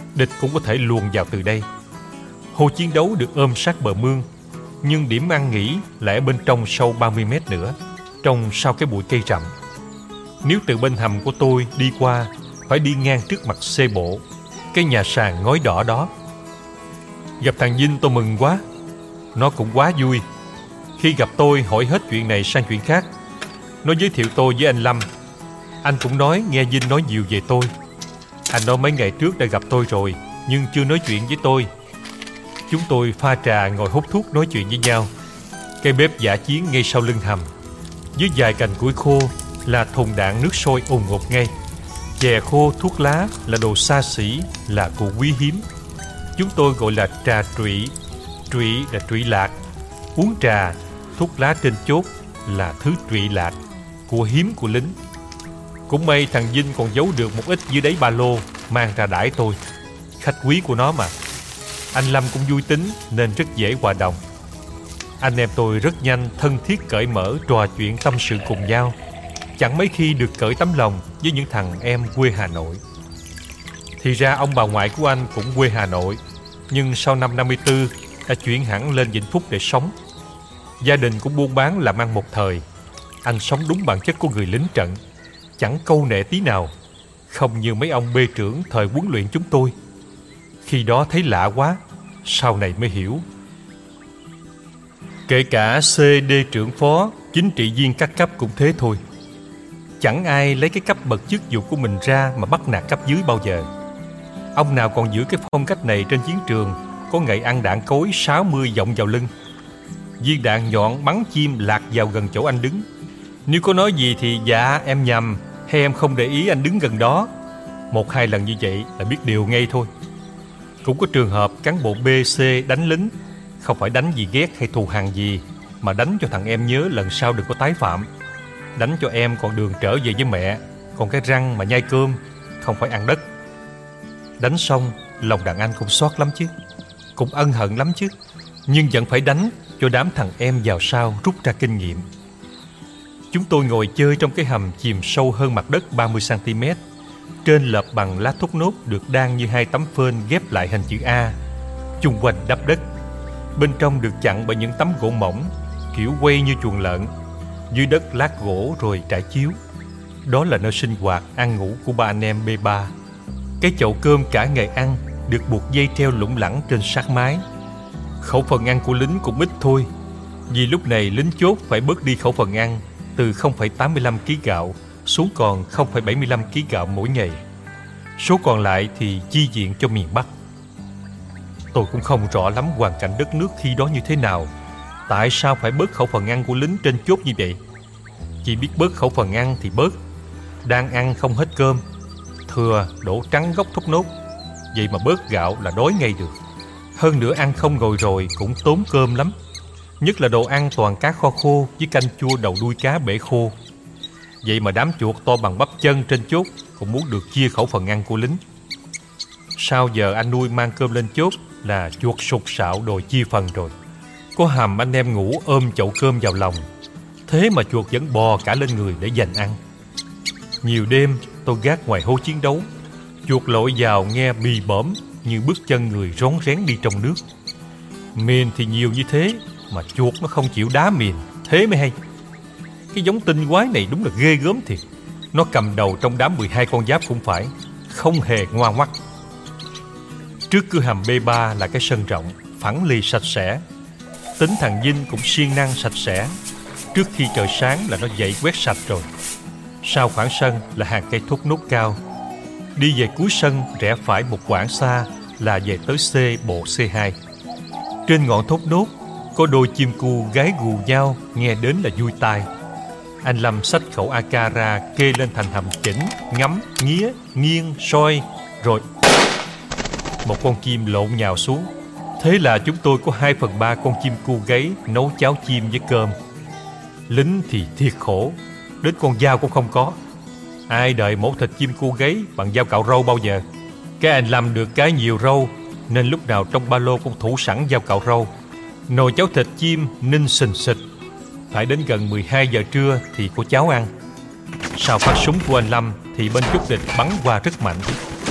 Địch cũng có thể luồn vào từ đây. Hồ chiến đấu được ôm sát bờ mương, nhưng điểm ăn nghỉ lại ở bên trong sâu ba mươi mét nữa, trong sau cái bụi cây rậm. Nếu từ bên hầm của tôi đi qua, phải đi ngang trước mặt xe bộ, cái nhà sàn ngói đỏ đó. Gặp thằng Vinh tôi mừng quá. Nó cũng quá vui. Khi gặp tôi hỏi hết chuyện này sang chuyện khác. Nó giới thiệu tôi với anh Lâm. Anh cũng nói nghe Vinh nói nhiều về tôi. Anh nói mấy ngày trước đã gặp tôi rồi, nhưng chưa nói chuyện với tôi. Chúng tôi pha trà ngồi hút thuốc nói chuyện với nhau. Cây bếp dã chiến ngay sau lưng hầm. Dưới vài cành củi khô là thùng đạn nước sôi ùn ngục ngay. Chè khô, thuốc lá là đồ xa xỉ, là của quý hiếm. Chúng tôi gọi là trà trụy. Trụy là trụy lạc. Uống trà, thuốc lá trên chốt là thứ trụy lạc, của hiếm của lính. Cũng may thằng Vinh còn giấu được một ít dưới đáy ba lô, mang ra đãi tôi. Khách quý của nó mà. Anh Lâm cũng vui tính nên rất dễ hòa đồng. Anh em tôi rất nhanh thân thiết cởi mở trò chuyện tâm sự cùng nhau. Chẳng mấy khi được cởi tấm lòng với những thằng em quê Hà Nội. Thì ra ông bà ngoại của anh cũng quê Hà Nội, nhưng sau năm năm mươi tư đã chuyển hẳn lên Vĩnh Phúc để sống. Gia đình cũng buôn bán làm ăn một thời. Anh sống đúng bản chất của người lính trận, chẳng câu nệ tí nào, không như mấy ông bê trưởng thời huấn luyện chúng tôi. Khi đó thấy lạ quá, sau này mới hiểu. Kể cả xê đê trưởng phó, chính trị viên các cấp cũng thế thôi. Chẳng ai lấy cái cấp bậc chức vụ của mình ra mà bắt nạt cấp dưới bao giờ. Ông nào còn giữ cái phong cách này trên chiến trường, có ngày ăn đạn cối sáu mươi vọng vào lưng. Viên đạn nhọn bắn chim lạc vào gần chỗ anh đứng. Nếu có nói gì thì dạ em nhầm, hay em không để ý anh đứng gần đó. Một hai lần như vậy là biết điều ngay thôi. Cũng có trường hợp cán bộ bê xê đánh lính, không phải đánh vì ghét hay thù hằn gì, mà đánh cho thằng em nhớ lần sau đừng có tái phạm. Đánh cho em còn đường trở về với mẹ, còn cái răng mà nhai cơm, không phải ăn đất. Đánh xong, lòng đàn anh cũng xót lắm chứ, cũng ân hận lắm chứ, nhưng vẫn phải đánh cho đám thằng em vào sau rút ra kinh nghiệm. Chúng tôi ngồi chơi trong cái hầm chìm sâu hơn mặt đất ba mươi xăng ti mét, trên lợp bằng lá thốt nốt được đan như hai tấm phên ghép lại hình chữ A, chung quanh đắp đất. Bên trong được chặn bởi những tấm gỗ mỏng, kiểu quay như chuồng lợn. Dưới đất lát gỗ rồi trải chiếu. Đó là nơi sinh hoạt, ăn ngủ của ba anh em bê ba. Cái chậu cơm cả ngày ăn được buộc dây treo lủng lẳng trên sát mái. Khẩu phần ăn của lính cũng ít thôi, vì lúc này lính chốt phải bớt đi khẩu phần ăn từ không phẩy tám mươi lăm ki lô gam gạo xuống còn không phẩy bảy mươi lăm ki lô gam gạo mỗi ngày. Số còn lại thì chi viện cho miền Bắc. Tôi cũng không rõ lắm hoàn cảnh đất nước khi đó như thế nào, tại sao phải bớt khẩu phần ăn của lính trên chốt như vậy. Chỉ biết bớt khẩu phần ăn thì bớt, đang ăn không hết cơm, thừa đổ trắng gốc thốt nốt, vậy mà bớt gạo là đói ngay được. Hơn nữa ăn không ngồi rồi cũng tốn cơm lắm, nhất là đồ ăn toàn cá kho khô với canh chua đầu đuôi cá bể khô. Vậy mà đám chuột to bằng bắp chân trên chốt cũng muốn được chia khẩu phần ăn của lính. Sao giờ anh nuôi mang cơm lên chốt là chuột sục sạo đòi chia phần rồi. Có hầm anh em ngủ ôm chậu cơm vào lòng, thế mà chuột vẫn bò cả lên người để giành ăn. Nhiều đêm tôi gác ngoài hố chiến đấu, chuột lội vào nghe bì bõm như bước chân người rón rén đi trong nước. Mìn thì nhiều như thế mà chuột nó không chịu đá mìn, thế mới hay. Cái giống tinh quái này đúng là ghê gớm thiệt. Nó cầm đầu trong đám mười hai con giáp cũng phải, không hề ngoan ngoắt. Trước cửa hầm bê ba là cái sân rộng, phẳng lì sạch sẽ. Tính thằng Vinh cũng siêng năng sạch sẽ. Trước khi trời sáng là nó dậy quét sạch rồi. Sau khoảng sân là hàng cây thốt nốt cao. Đi về cuối sân rẽ phải một quãng xa là về tới C bộ xê hai. Trên ngọn thốt nốt có đôi chim cu gáy gù nhau, nghe đến là vui tai. Anh Lâm xách khẩu a ca ra kê lên thành hầm chỉnh, ngắm, nghía, nghiêng, soi, rồi một con chim lộn nhào xuống. Thế là chúng tôi có hai phần ba con chim cu gáy nấu cháo chim với cơm. Lính thì thiệt khổ, đến con dao cũng không có. Ai đợi mổ thịt chim cu gáy bằng dao cạo râu bao giờ. Cái anh Lâm được cái nhiều râu nên lúc nào trong ba lô cũng thủ sẵn dao cạo râu. Nồi cháo thịt chim ninh sình sịch. Phải đến gần mười hai giờ trưa thì có cháo ăn. Sau phát súng của anh Lâm thì bên chốt địch bắn qua rất mạnh.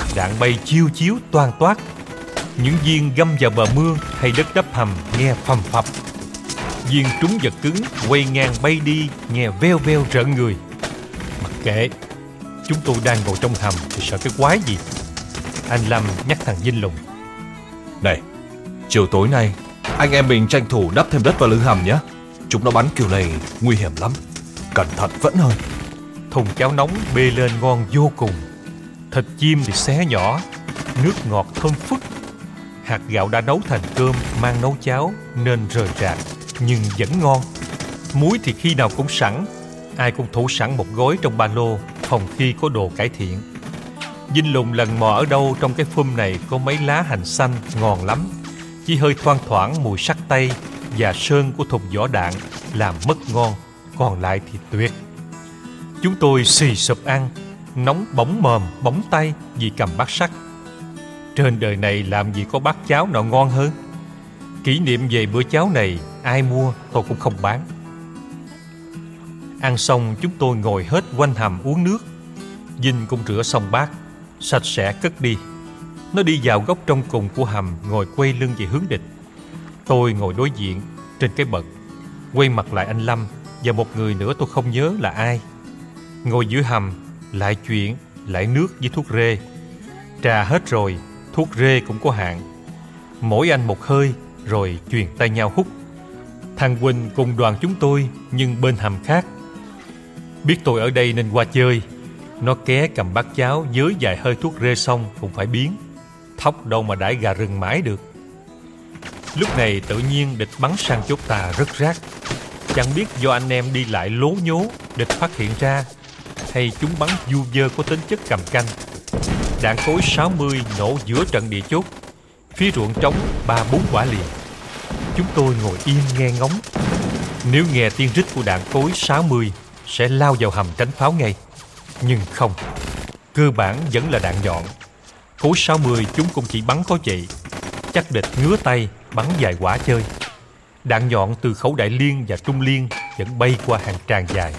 Đạn bay chiêu chiếu toan toát. Những viên găm vào bờ mương hay đất đắp hầm nghe phầm phập. Viên trúng vật cứng quay ngang bay đi nghe veo veo rợn người. Mặc kệ, chúng tôi đang ngồi trong hầm thì sợ cái quái gì. Anh Lâm nhắc thằng Vinh Lùng.
Này, chiều tối nay anh em mình tranh thủ đắp thêm đất vào lưng hầm nhé. Chúng nó bắn kiểu này nguy hiểm lắm. Cẩn thận vẫn hơn.
Thùng cháo nóng bê lên ngon vô cùng. Thịt chim thì xé nhỏ, nước ngọt thơm phức. Hạt gạo đã nấu thành cơm mang nấu cháo nên rời rạc nhưng vẫn ngon. Muối thì khi nào cũng sẵn, ai cũng thủ sẵn một gói trong ba lô phòng khi có đồ cải thiện. Vinh Lùng lần mò ở đâu trong cái phum này có mấy lá hành xanh ngon lắm. Chỉ hơi thoang thoảng mùi sắt tay và sơn của thùng vỏ đạn làm mất ngon, còn lại thì tuyệt. Chúng tôi xì sụp ăn, nóng bỏng mồm bỏng tay vì cầm bát sắt. Trên đời này làm gì có bát cháo nào ngon hơn. Kỷ niệm về bữa cháo này ai mua tôi cũng không bán. Ăn xong chúng tôi ngồi hết quanh hầm uống nước. Vinh cũng rửa xong bát, sạch sẽ cất đi. Nó đi vào góc trong cùng của hầm ngồi quay lưng về hướng địch. Tôi ngồi đối diện trên cái bậc, quay mặt lại anh Lâm và một người nữa tôi không nhớ là ai. Ngồi giữa hầm, lại chuyện, lại nước với thuốc rê. Trà hết rồi, thuốc rê cũng có hạn. Mỗi anh một hơi rồi truyền tay nhau hút. Thằng Quỳnh cùng đoàn chúng tôi nhưng bên hầm khác. Biết tôi ở đây nên qua chơi. Nó ké cầm bát cháo với vài hơi thuốc rê xong cũng phải biến. Thóc đâu mà đãi gà rừng mãi được. Lúc này tự nhiên địch bắn sang chốt ta rất rác. Chẳng biết do anh em đi lại lố nhố địch phát hiện ra, hay chúng bắn vu vơ có tính chất cầm canh. Đạn cối sáu mươi nổ giữa trận địa chốt. Phía ruộng trống ba bốn quả liền. Chúng tôi ngồi im nghe ngóng. Nếu nghe tiếng rít của đạn cối sáu mươi sẽ lao vào hầm tránh pháo ngay. Nhưng không, cơ bản vẫn là đạn nhọn. Cối sáu mươi chúng cũng chỉ bắn có vậy. Chắc địch ngứa tay bắn vài quả chơi. Đạn nhọn từ khẩu đại liên và trung liên vẫn bay qua hàng tràng dài.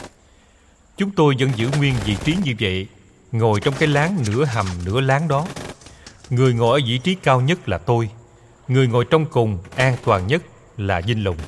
Chúng tôi vẫn giữ nguyên vị trí như vậy, ngồi trong cái láng nửa hầm nửa láng đó. Người ngồi ở vị trí cao nhất là tôi. Người ngồi trong cùng an toàn nhất là Vinh Lùng.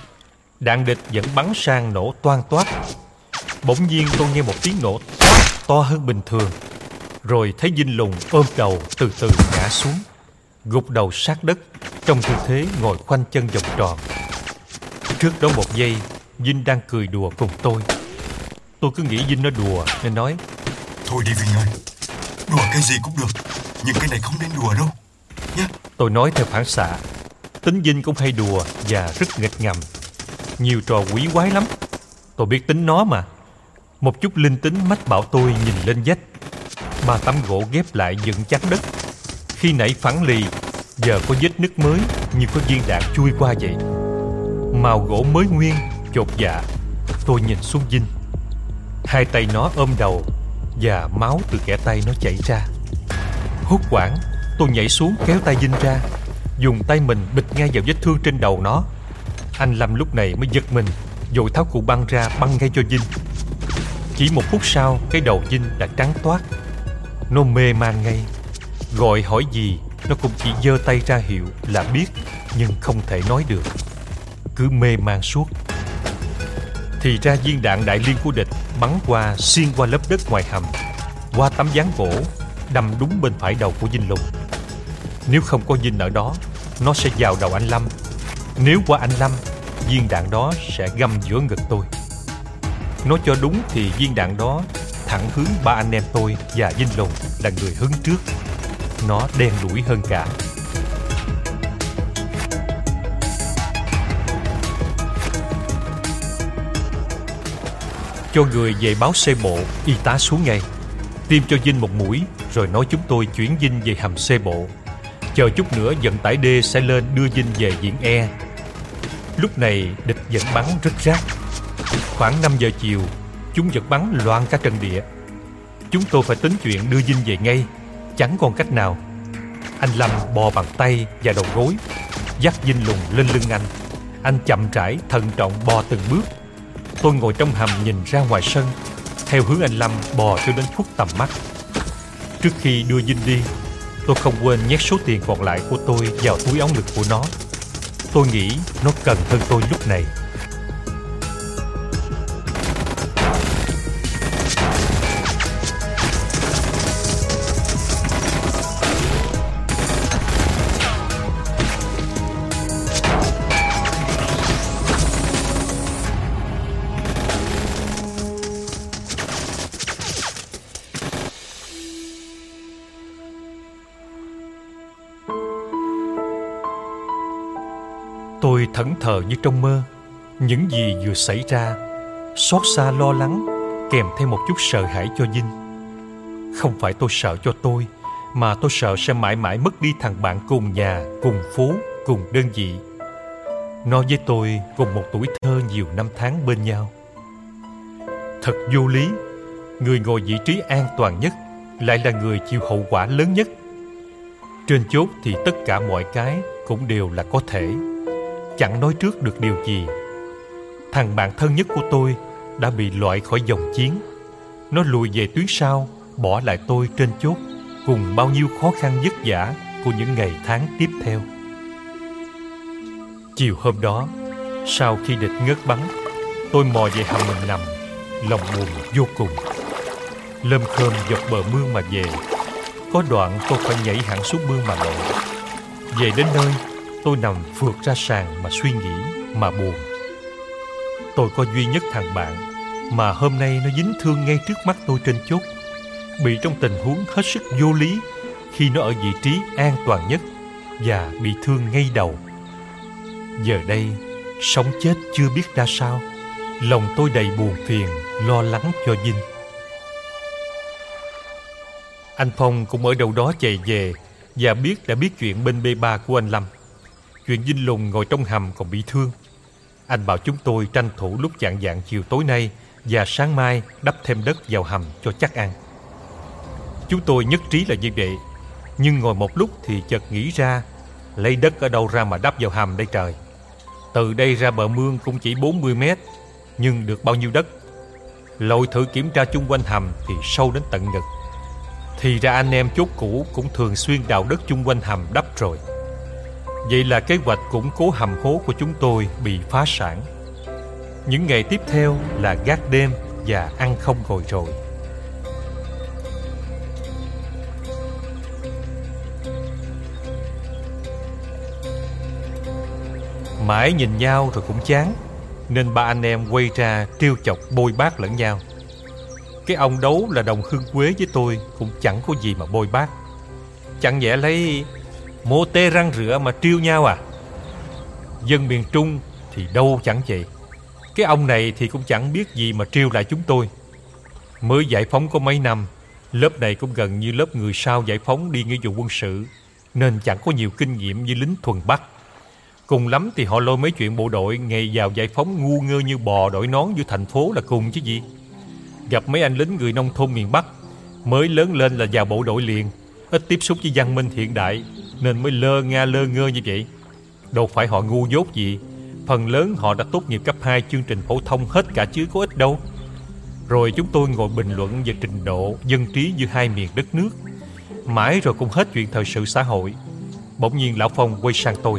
Đạn địch vẫn bắn sang nổ toang toát. Bỗng nhiên tôi nghe một tiếng nổ to hơn bình thường. Rồi thấy Vinh Lùng ôm đầu từ từ ngã xuống, gục đầu sát đất trong tư thế ngồi khoanh chân vòng tròn. Trước đó một giây Vinh đang cười đùa cùng tôi. Tôi cứ nghĩ Vinh nó đùa nên nói:
Thôi đi Vinh ơi, đùa cái gì cũng được, nhưng cái này không nên đùa đâu nhé.
Tôi nói theo phản xạ. Tính Vinh cũng hay đùa và rất nghịch ngầm, nhiều trò quỷ quái lắm. Tôi biết tính nó mà. Một chút linh tính mách bảo tôi nhìn lên vách. Ba tấm gỗ ghép lại dựng chắc đất. Khi nãy phẳng lì, giờ có vết nứt mới như có viên đạn chui qua vậy. Màu gỗ mới nguyên, chột dạ. Tôi nhìn xuống Vinh. Hai tay nó ôm đầu và máu từ kẽ tay nó chảy ra. Hốt hoảng, tôi nhảy xuống kéo tay Vinh ra, dùng tay mình bịt ngay vào vết thương trên đầu nó. Anh Lâm lúc này mới giật mình, vội tháo cụ băng ra băng ngay cho Vinh. Chỉ một phút sau, cái đầu Vinh đã trắng toát. Nó mê man ngay. Gọi hỏi gì, nó cũng chỉ giơ tay ra hiệu là biết, nhưng không thể nói được. Cứ mê man suốt. Thì ra viên đạn đại liên của địch bắn qua, xuyên qua lớp đất ngoài hầm, qua tấm ván gỗ, đâm đúng bên phải đầu của Vinh Lùng. Nếu không có Vinh ở đó, nó sẽ vào đầu anh Lâm. Nếu qua anh Lâm, viên đạn đó sẽ găm giữa ngực tôi. Nói cho đúng thì viên đạn đó thẳng hướng ba anh em tôi và Vinh Lùng là người hứng trước. Nó đen đủi hơn cả. Cho người về báo xe bộ, y tá xuống ngay, tiêm cho Vinh một mũi, rồi nói chúng tôi chuyển Vinh về hầm xe bộ. Chờ chút nữa vận tải D sẽ lên đưa Vinh về viện E. Lúc này địch vẫn bắn rất rác. Khoảng năm giờ chiều, chúng vẫn bắn loạn cả trận địa. Chúng tôi phải tính chuyện đưa Vinh về ngay, chẳng còn cách nào. Anh Lâm bò bằng tay và đầu gối, dắt Vinh Lùng lên lưng anh. Anh chậm rãi, thận trọng bò từng bước. Tôi ngồi trong hầm nhìn ra ngoài sân, theo hướng anh Lâm bò cho đến khuất tầm mắt. Trước khi đưa Vinh đi, tôi không quên nhét số tiền còn lại của tôi vào túi áo ngực của nó. Tôi nghĩ nó cần hơn tôi lúc này. Tôi thẫn thờ như trong mơ. Những gì vừa xảy ra, xót xa lo lắng, kèm theo một chút sợ hãi cho Vinh. Không phải tôi sợ cho tôi, mà tôi sợ sẽ mãi mãi mất đi thằng bạn cùng nhà, cùng phố, cùng đơn vị. Nó với tôi cùng một tuổi thơ nhiều năm tháng bên nhau. Thật vô lý, người ngồi vị trí an toàn nhất lại là người chịu hậu quả lớn nhất. Trên chốt thì tất cả mọi cái cũng đều là có thể, chẳng nói trước được điều gì. Thằng bạn thân nhất của tôi đã bị loại khỏi dòng chiến. Nó lùi về tuyến sau, bỏ lại tôi trên chốt cùng bao nhiêu khó khăn vất vả của những ngày tháng tiếp theo. Chiều hôm đó, sau khi địch ngớt bắn, tôi mò về hầm mình nằm, lòng buồn vô cùng. Lơm khơm dọc bờ mương mà về. Có đoạn tôi phải nhảy hẳn xuống mương mà lội. Về đến nơi, tôi nằm phượt ra sàn mà suy nghĩ, mà buồn. Tôi có duy nhất thằng bạn mà hôm nay nó dính thương ngay trước mắt tôi trên chốt, bị trong tình huống hết sức vô lý khi nó ở vị trí an toàn nhất và bị thương ngay đầu. Giờ đây, sống chết chưa biết ra sao, lòng tôi đầy buồn phiền, lo lắng cho Vinh. Anh Phong cũng ở đâu đó chạy về và biết đã biết chuyện bên B ba của anh Lâm. Chuyện Vinh Lùng ngồi trong hầm còn bị thương. Anh bảo chúng tôi tranh thủ lúc chạng vạng chiều tối nay và sáng mai đắp thêm đất vào hầm cho chắc ăn. Chúng tôi nhất trí là như vậy, nhưng ngồi một lúc thì chợt nghĩ ra, lấy đất ở đâu ra mà đắp vào hầm đây trời. Từ đây ra bờ mương cũng chỉ bốn mươi mét, nhưng được bao nhiêu đất? Lội thử kiểm tra chung quanh hầm thì sâu đến tận ngực. Thì ra anh em chốt cũ cũng thường xuyên đào đất chung quanh hầm đắp rồi. Vậy là kế hoạch củng cố hầm hố của chúng tôi bị phá sản. Những ngày tiếp theo là gác đêm và ăn không ngồi rồi. Mãi nhìn nhau rồi cũng chán, nên ba anh em quay ra trêu chọc bôi bác lẫn nhau. Cái ông Đấu là đồng hương quế với tôi cũng chẳng có gì mà bôi bác. Chẳng nhẽ lấy mô tê răng rửa mà trêu nhau à? Dân miền Trung thì đâu chẳng vậy. Cái ông này thì cũng chẳng biết gì mà trêu lại chúng tôi. Mới giải phóng có mấy năm, lớp này cũng gần như lớp người sau giải phóng đi nghĩa vụ quân sự, nên chẳng có nhiều kinh nghiệm như lính thuần Bắc. Cùng lắm thì họ lôi mấy chuyện bộ đội ngày vào giải phóng ngu ngơ như bò đội nón vô thành phố là cùng chứ gì. Gặp mấy anh lính người nông thôn miền Bắc mới lớn lên là vào bộ đội liền, ít tiếp xúc với văn minh hiện đại nên mới lơ nga lơ ngơ như vậy. Đâu phải họ ngu dốt gì, phần lớn họ đã tốt nghiệp cấp hai chương trình phổ thông hết cả chứ có ít đâu. Rồi chúng tôi ngồi bình luận về trình độ dân trí giữa hai miền đất nước. Mãi rồi cũng hết chuyện thời sự xã hội. Bỗng nhiên lão Phong quay sang tôi.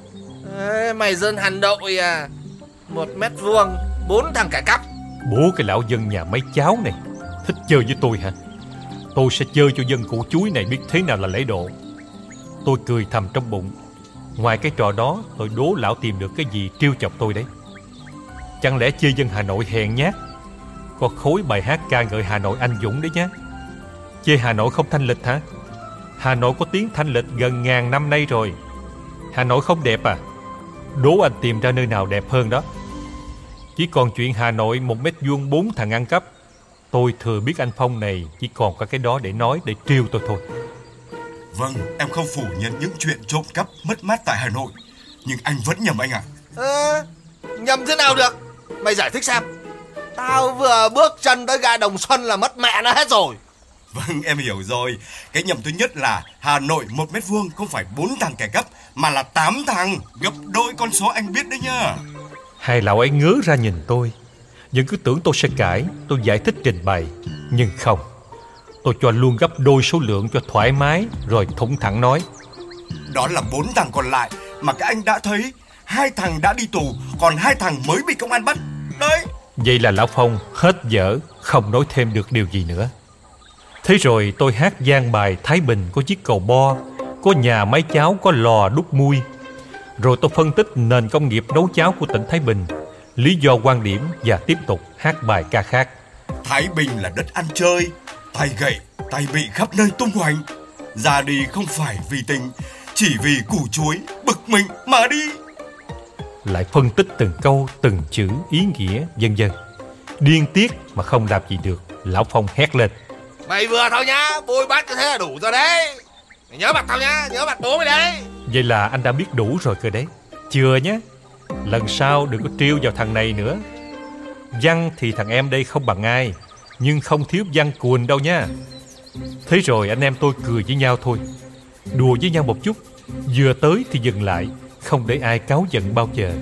Ê, mày dân Hà Nội à? Một mét vuông, bốn thằng cải cắp.
Bố cái lão dân nhà mấy cháu này thích chơi với tôi hả? Tôi sẽ chơi cho dân củ chuối này biết thế nào là lễ độ. Tôi cười thầm trong bụng. Ngoài cái trò đó, tôi đố lão tìm được cái gì trêu chọc tôi đấy. Chẳng lẽ chơi dân Hà Nội hèn nhát? Có khối bài hát ca ngợi Hà Nội anh dũng đấy nhá. Chê Hà Nội không thanh lịch hả? Hà Nội có tiếng thanh lịch gần ngàn năm nay rồi. Hà Nội không đẹp à? Đố anh tìm ra nơi nào đẹp hơn đó. Chỉ còn chuyện Hà Nội một mét vuông bốn thằng ăn cắp. Tôi thừa biết anh Phong này chỉ còn có cái đó để nói, để trêu tôi thôi.
Vâng, em không phủ nhận những chuyện trộm cắp mất mát tại Hà Nội, nhưng anh vẫn nhầm anh ạ.
À, nhầm thế nào được? Mày giải thích xem. Tao vừa bước chân tới ga Đồng Xuân là mất mẹ nó hết rồi.
Vâng, em hiểu rồi. Cái nhầm thứ nhất là Hà Nội một mét vuông không phải bốn thằng kẻ cắp, mà là tám thằng, gấp đôi con số anh biết đấy nhá.
Hai lão ấy ngớ ra nhìn tôi, vẫn cứ tưởng tôi sẽ cãi, tôi giải thích trình bày. Nhưng không, Tôi cho luôn gấp đôi số lượng cho thoải mái, rồi thủng thẳng nói:
Đó là bốn thằng còn lại mà các anh đã thấy. Hai thằng đã đi tù, còn hai thằng mới bị công an bắt. Đấy.
Vậy là Lão Phong hết dở, không nói thêm được điều gì nữa. Thế rồi tôi hát gian bài Thái Bình có chiếc cầu bo, có nhà máy cháo, có lò đúc mui. Rồi tôi phân tích nền công nghiệp nấu cháo của tỉnh Thái Bình, lý do quan điểm, và tiếp tục hát bài ca khác.
Thái Bình là đất ăn chơi, tay gậy, tay bị khắp nơi tung hoành. Ra đi không phải vì tình, chỉ vì củ chuối bực mình mà đi.
Lại phân tích từng câu, từng chữ, ý nghĩa, vân vân. Điên tiết mà không làm gì được. Lão Phong hét lên:
Mày vừa thôi nhá, bôi bát như thế là đủ rồi đấy. Mày nhớ mặt tao nhá, nhớ mặt bố mày đấy.
Vậy là anh đã biết đủ rồi cơ đấy. Chưa nhé, lần sau đừng có trêu vào thằng này nữa. Văn thì thằng em đây không bằng ai, nhưng không thiếu văn cuồn đâu nha. Thế rồi anh em tôi cười với nhau thôi, đùa với nhau một chút, vừa tới thì dừng lại, không để ai cáu giận bao giờ.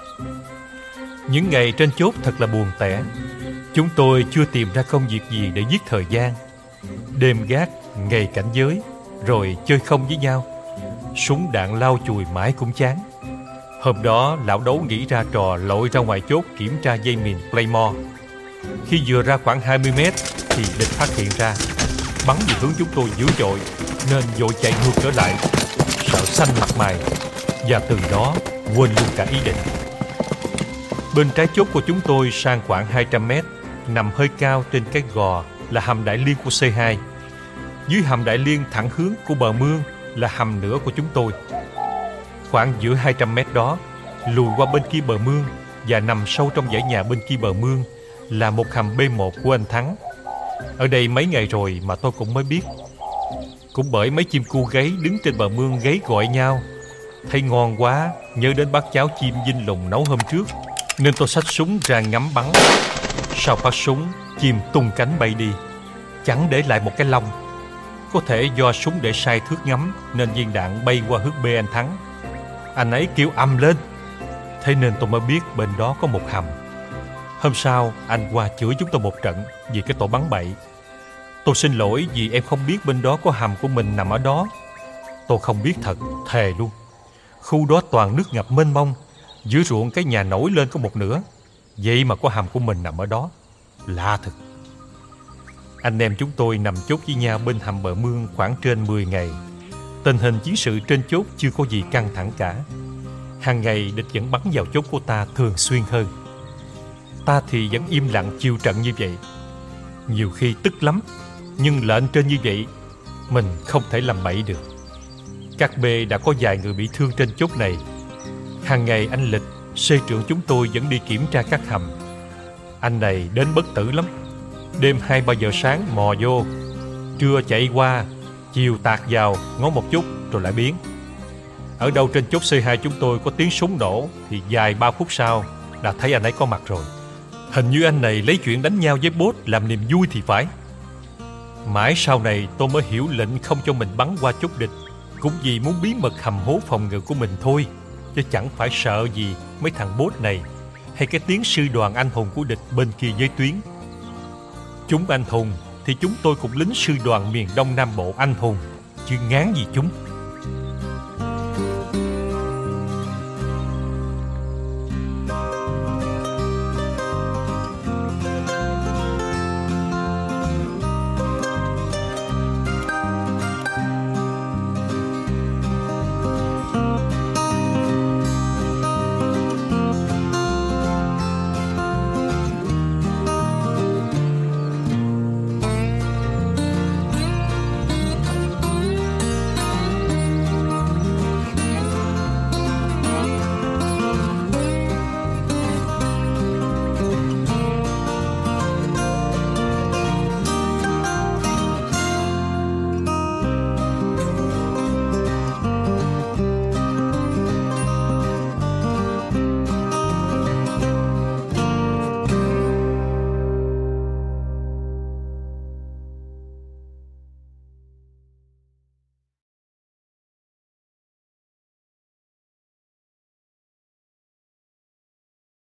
Những ngày trên chốt thật là buồn tẻ. Chúng tôi chưa tìm ra công việc gì để giết thời gian. Đêm gác, ngày cảnh giới, rồi chơi không với nhau. Súng đạn lau chùi mãi cũng chán. Hôm đó lão Đấu nghĩ ra trò lội ra ngoài chốt kiểm tra dây mìn Playmore. Khi vừa ra khoảng hai mươi mét thì địch phát hiện ra, bắn về hướng chúng tôi dữ dội, nên vội chạy ngược trở lại, sợ xanh mặt mày, và từ đó quên luôn cả ý định. Bên trái chốt của chúng tôi sang khoảng hai trăm mét, nằm hơi cao trên cái gò, là hầm Đại Liên của C hai. Dưới hầm Đại Liên thẳng hướng của bờ mương là hầm nữa của chúng tôi. Khoảng giữa hai trăm mét đó, lùi qua bên kia bờ mương và nằm sâu trong dãy nhà bên kia bờ mương là một hầm B một của anh Thắng. Ở đây mấy ngày rồi mà tôi cũng mới biết. Cũng bởi mấy chim cu gáy đứng trên bờ mương gáy gọi nhau, thấy ngon quá, nhớ đến bát cháo chim Vinh Lùng nấu hôm trước, nên tôi xách súng ra ngắm bắn. Sau phát súng, chim tung cánh bay đi, chẳng để lại một cái lông. Có thể do súng để sai thước ngắm nên viên đạn bay qua hướng B anh Thắng. Anh ấy kêu ầm lên, thế nên tôi mới biết bên đó có một hầm. Hôm sau anh qua chửi chúng tôi một trận vì cái tội bắn bậy. Tôi xin lỗi vì em không biết bên đó có hầm của mình nằm ở đó. Tôi không biết thật, thề luôn. Khu đó toàn nước ngập mênh mông, dưới ruộng cái nhà nổi lên có một nửa, vậy mà có hầm của mình nằm ở đó. Lạ thật. Anh em chúng tôi nằm chốt với nhau bên hầm bờ mương khoảng trên mười ngày. Tình hình chiến sự trên chốt chưa có gì căng thẳng cả. Hàng ngày địch vẫn bắn vào chốt của ta thường xuyên hơn. Ta thì vẫn im lặng chịu trận như vậy. Nhiều khi tức lắm, nhưng lệnh trên như vậy, mình không thể làm bậy được. Các B đã có vài người bị thương trên chốt này. Hàng ngày anh Lịch, C trưởng chúng tôi vẫn đi kiểm tra các hầm. Anh này đến bất tử lắm. Đêm hai ba giờ sáng mò vô, trưa chạy qua, chiều tạt vào ngó một chút rồi lại biến. Ở đâu trên chốt C hai chúng tôi có tiếng súng nổ thì vài ba phút sau đã thấy anh ấy có mặt rồi. Hình như anh này lấy chuyện đánh nhau với bốt làm niềm vui thì phải. Mãi sau này tôi mới hiểu lệnh không cho mình bắn qua chốt địch cũng vì muốn bí mật hầm hố phòng ngự của mình thôi, chứ chẳng phải sợ gì mấy thằng bốt này hay cái tiếng sư đoàn anh hùng của địch bên kia giới tuyến. Chúng anh hùng thì chúng tôi cũng lính sư đoàn miền Đông Nam Bộ anh hùng, chứ ngán gì chúng.